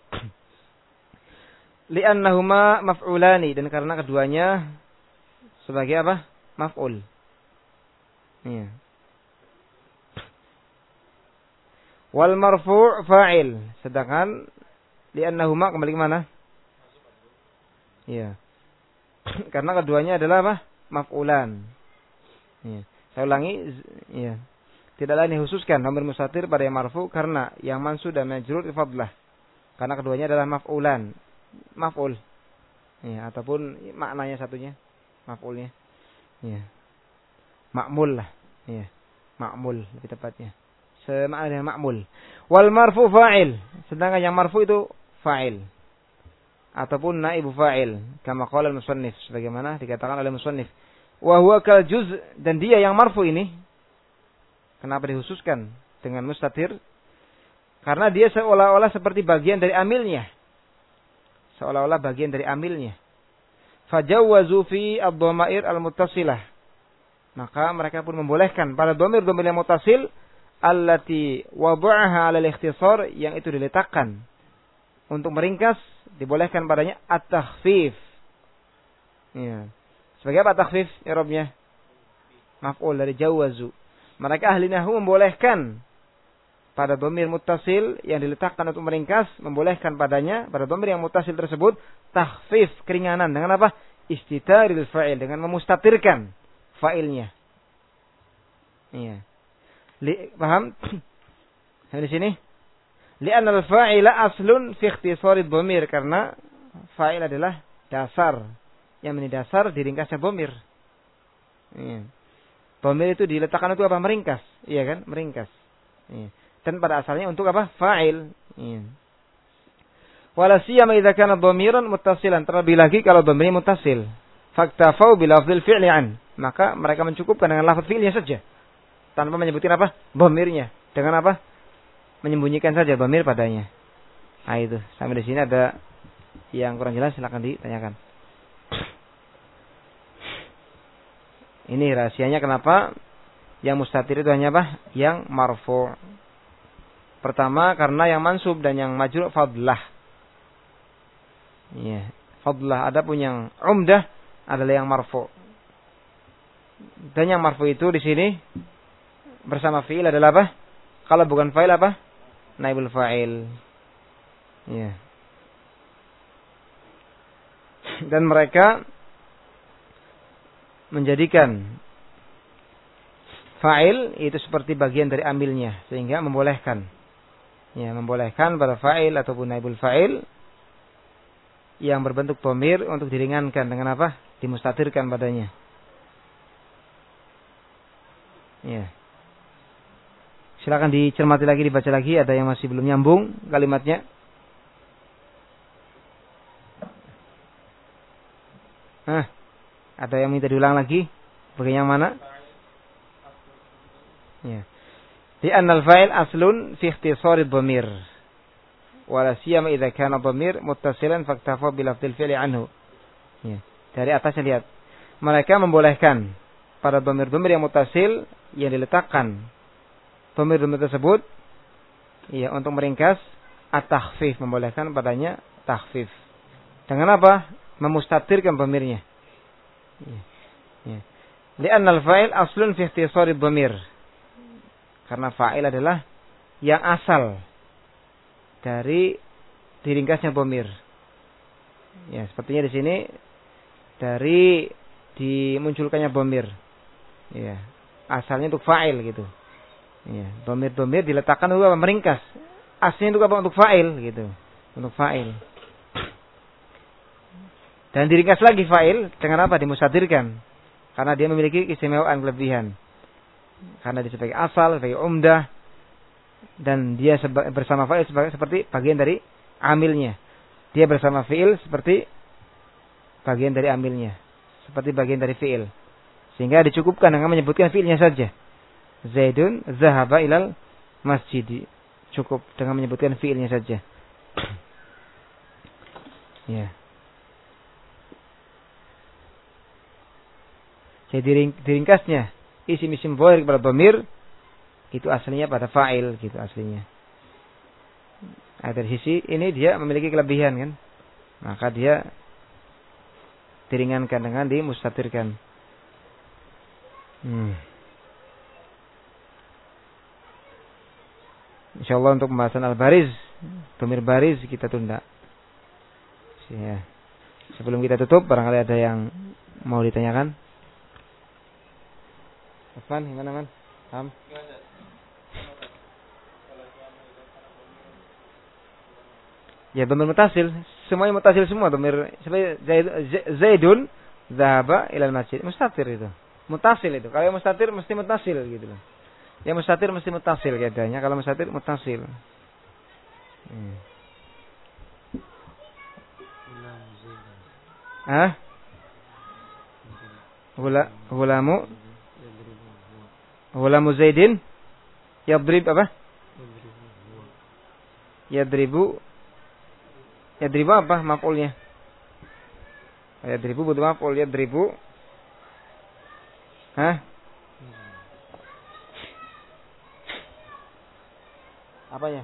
Li'annahuma maf'ulani, dan karena keduanya sebagai apa? Maf'ul. Iya. Wal marfu' fa'il. Sedangkan li'annahuma kembali ke mana? Iya. Karena keduanya adalah apa? Maf'ulan. Iya. Saya ulangi, iya. Tidaklah dikhususkan dhamir mustatir pada yang marfu karena yang mansub dan majrur fadlah. Karena keduanya adalah maf'ulan. Maf'ul. Ya, ataupun maknanya satunya maf'ulnya. Ya. Ma'mul lah. Ya. Ma'mul lebih tepatnya. Semakna dengan ma'mul. Wal marfu fa'il. Sedangkan yang marfu itu fa'il. Ataupun naibu fa'il. Kama qala al-musannif. Sebagaimana dikatakan oleh musannif. Wa huwa kal juz', dan dia yang marfu ini. Kenapa dikhususkan dengan mustatir? Karena dia seolah-olah seperti bagian dari amilnya. Seolah-olah bagian dari amilnya. Fajawwazu fi ad-dhamair al-muttasilah. Maka mereka pun membolehkan pada dhamir-dhamir yang muttasil allati wada'aha 'ala al-ikhtisar, yang itu diletakkan untuk meringkas, dibolehkan padanya at-takhfif. Ya. Sebagai apa takhfif i'rabnya? Maf'ul dari jawwazu. Mereka ahli nahwu membolehkan pada dhamir muttasil yang diletakkan untuk meringkas, membolehkan padanya pada dhamir yang muttasil tersebut takhfif, keringanan dengan apa? Istitaril fa'il, dengan memustatirkan fa'ilnya. Iya. Li, paham? Di sini li'anna al-fa'ila aslun fi ikhtisarid dhamir, karena fa'il adalah dasar, yang menjadi dasar diringkasnya dhamir. Iya. Dhamir itu diletakkan untuk apa? Meringkas. Iya kan? Meringkas. Iya. Dan pada asalnya untuk apa? Fa'il. Iya. Wala siyama idza kana dhamiran muttasilan, terlebih lagi kalau dhamirnya muttasil. Faktafau bi lafdzil fi'li an. Maka mereka mencukupkan dengan lafaz fi'ilnya saja. Tanpa menyebutkan apa? Dhamirnya. Dengan apa? Menyembunyikan saja dhamir padanya. Nah itu. Sampai di sini ada yang kurang jelas, silakan ditanyakan. Ini rahasianya kenapa yang mustatir itu hanya apa? Yang marfu'. Pertama karena yang mansub dan yang majrur fadlah. Iya, fadlah. Adapun yang umdah adalah yang marfu'. Dan yang marfu' itu di sini bersama fi'il adalah apa? Kalau bukan fa'il apa? Naibul fa'il. Iya. Dan mereka menjadikan fa'il itu seperti bagian dari amilnya, sehingga membolehkan. Ya, membolehkan pada fa'il ataupun naibul fa'il yang berbentuk dhamir untuk diringankan dengan apa? Dimustatirkan padanya. Ya. Silakan dicermati lagi, dibaca lagi, ada yang masih belum nyambung kalimatnya. Hah, ada yang minta diulang lagi? Bagian yang mana? Ya. Di annal fa'il aslun fi ikhtisari dhamir. Wala siyama idza kana dhamir muttasilan faktafa bi lafdhil fi'li anhu. Ya. Dari atasnya lihat. Mereka membolehkan pada dhamir-dhamir yang muttasil yang diletakkan dhamir-dhamir tersebut ya untuk meringkas at-takhfif, membolehkan padanya takhfif. Dengan apa? Memustatirkan dhamirnya. Ya. Ya. Li'annal fa'il aslun fi ikhtisari dhamir. Karena fa'il adalah yang asal dari diringkasnya dhamir. Ya, sepertinya di sini dari dimunculkannya dhamir. Ya, asalnya untuk fa'il gitu. Ya, dhamir-dhamir diletakkan untuk apa? Meringkas. Aslinya untuk apa? Untuk fa'il gitu. Untuk fa'il. Dan diringkas lagi fa'il dengan apa? Dimusadirkan. Karena dia memiliki keistimewaan kelebihan. Karena dia sebagai asal, sebagai umdah, dan dia seba- bersama fa'il sebagai seperti bagian dari amilnya. Dia bersama fi'il seperti bagian dari amilnya, seperti bagian dari fi'il. Sehingga dicukupkan dengan menyebutkan fi'ilnya saja. Zaidun zahaba ilal masjidi. Cukup dengan menyebutkan fi'ilnya saja. Ya. Jadi diring- diringkasnya isim-isim dhahir kepada dhamir itu aslinya pada fa'il gitu aslinya. Nah, dari sisi ini dia memiliki kelebihan kan, maka dia diringankan dengan dimustatirkan. Hmm. Insyaallah untuk pembahasan al-bariz, dhamir bariz kita tunda. Ya. Sebelum kita tutup, barangkali ada yang mau ditanyakan. Afwan, gimana man? Paham? Ya, dhamir mutasil, semuanya mutasil semua dhamir. Seperti Zaidun zahaba ilal masjid, mustatir itu. Mutasil itu. Kalau yang mustatir mesti mutasil gitu loh. Yang mustatir mesti mutasil kaidahnya. Kalau mustatir mutasil. Hmm. Hah? Hula hulamu Hulamu Zaidin yadrib apa? Yadribu Yadribu apa maf'ulnya? Yadribu butuh maf'ul, yadribu. Hah? Apanya?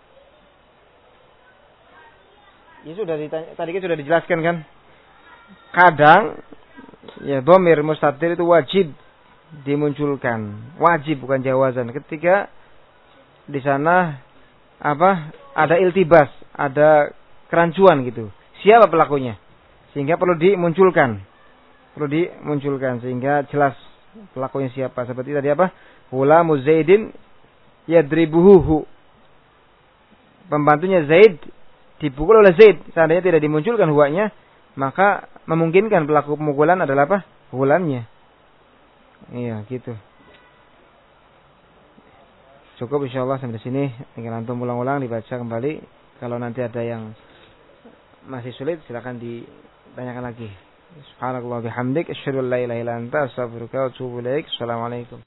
Ya sudah ditanya, tadi kita sudah dijelaskan kan? Kadang ya dhamir mustatir itu wajib dimunculkan, wajib bukan jawazan. Ketika di sana apa? Ada iltibas, ada kerancuan gitu. Siapa pelakunya? Sehingga perlu dimunculkan. Perlu dimunculkan sehingga jelas pelakunya siapa. Seperti tadi apa? Hulamu Zaidin yadribuhu. Pembantunya Zaid dipukul oleh Zaid. Seandainya tidak dimunculkan huwanya, maka memungkinkan pelaku pemukulan adalah apa? Hulamnya. Iya, gitu. Cukup insyaallah sampai sini. Tinggal antum ulang-ulang dibaca kembali. Kalau nanti ada yang masih sulit silakan ditanyakan lagi. Subhanallah bihamdik asyhadu an la ilaha illa anta astaghfiruka wa atubu ilaik. Assalamualaikum.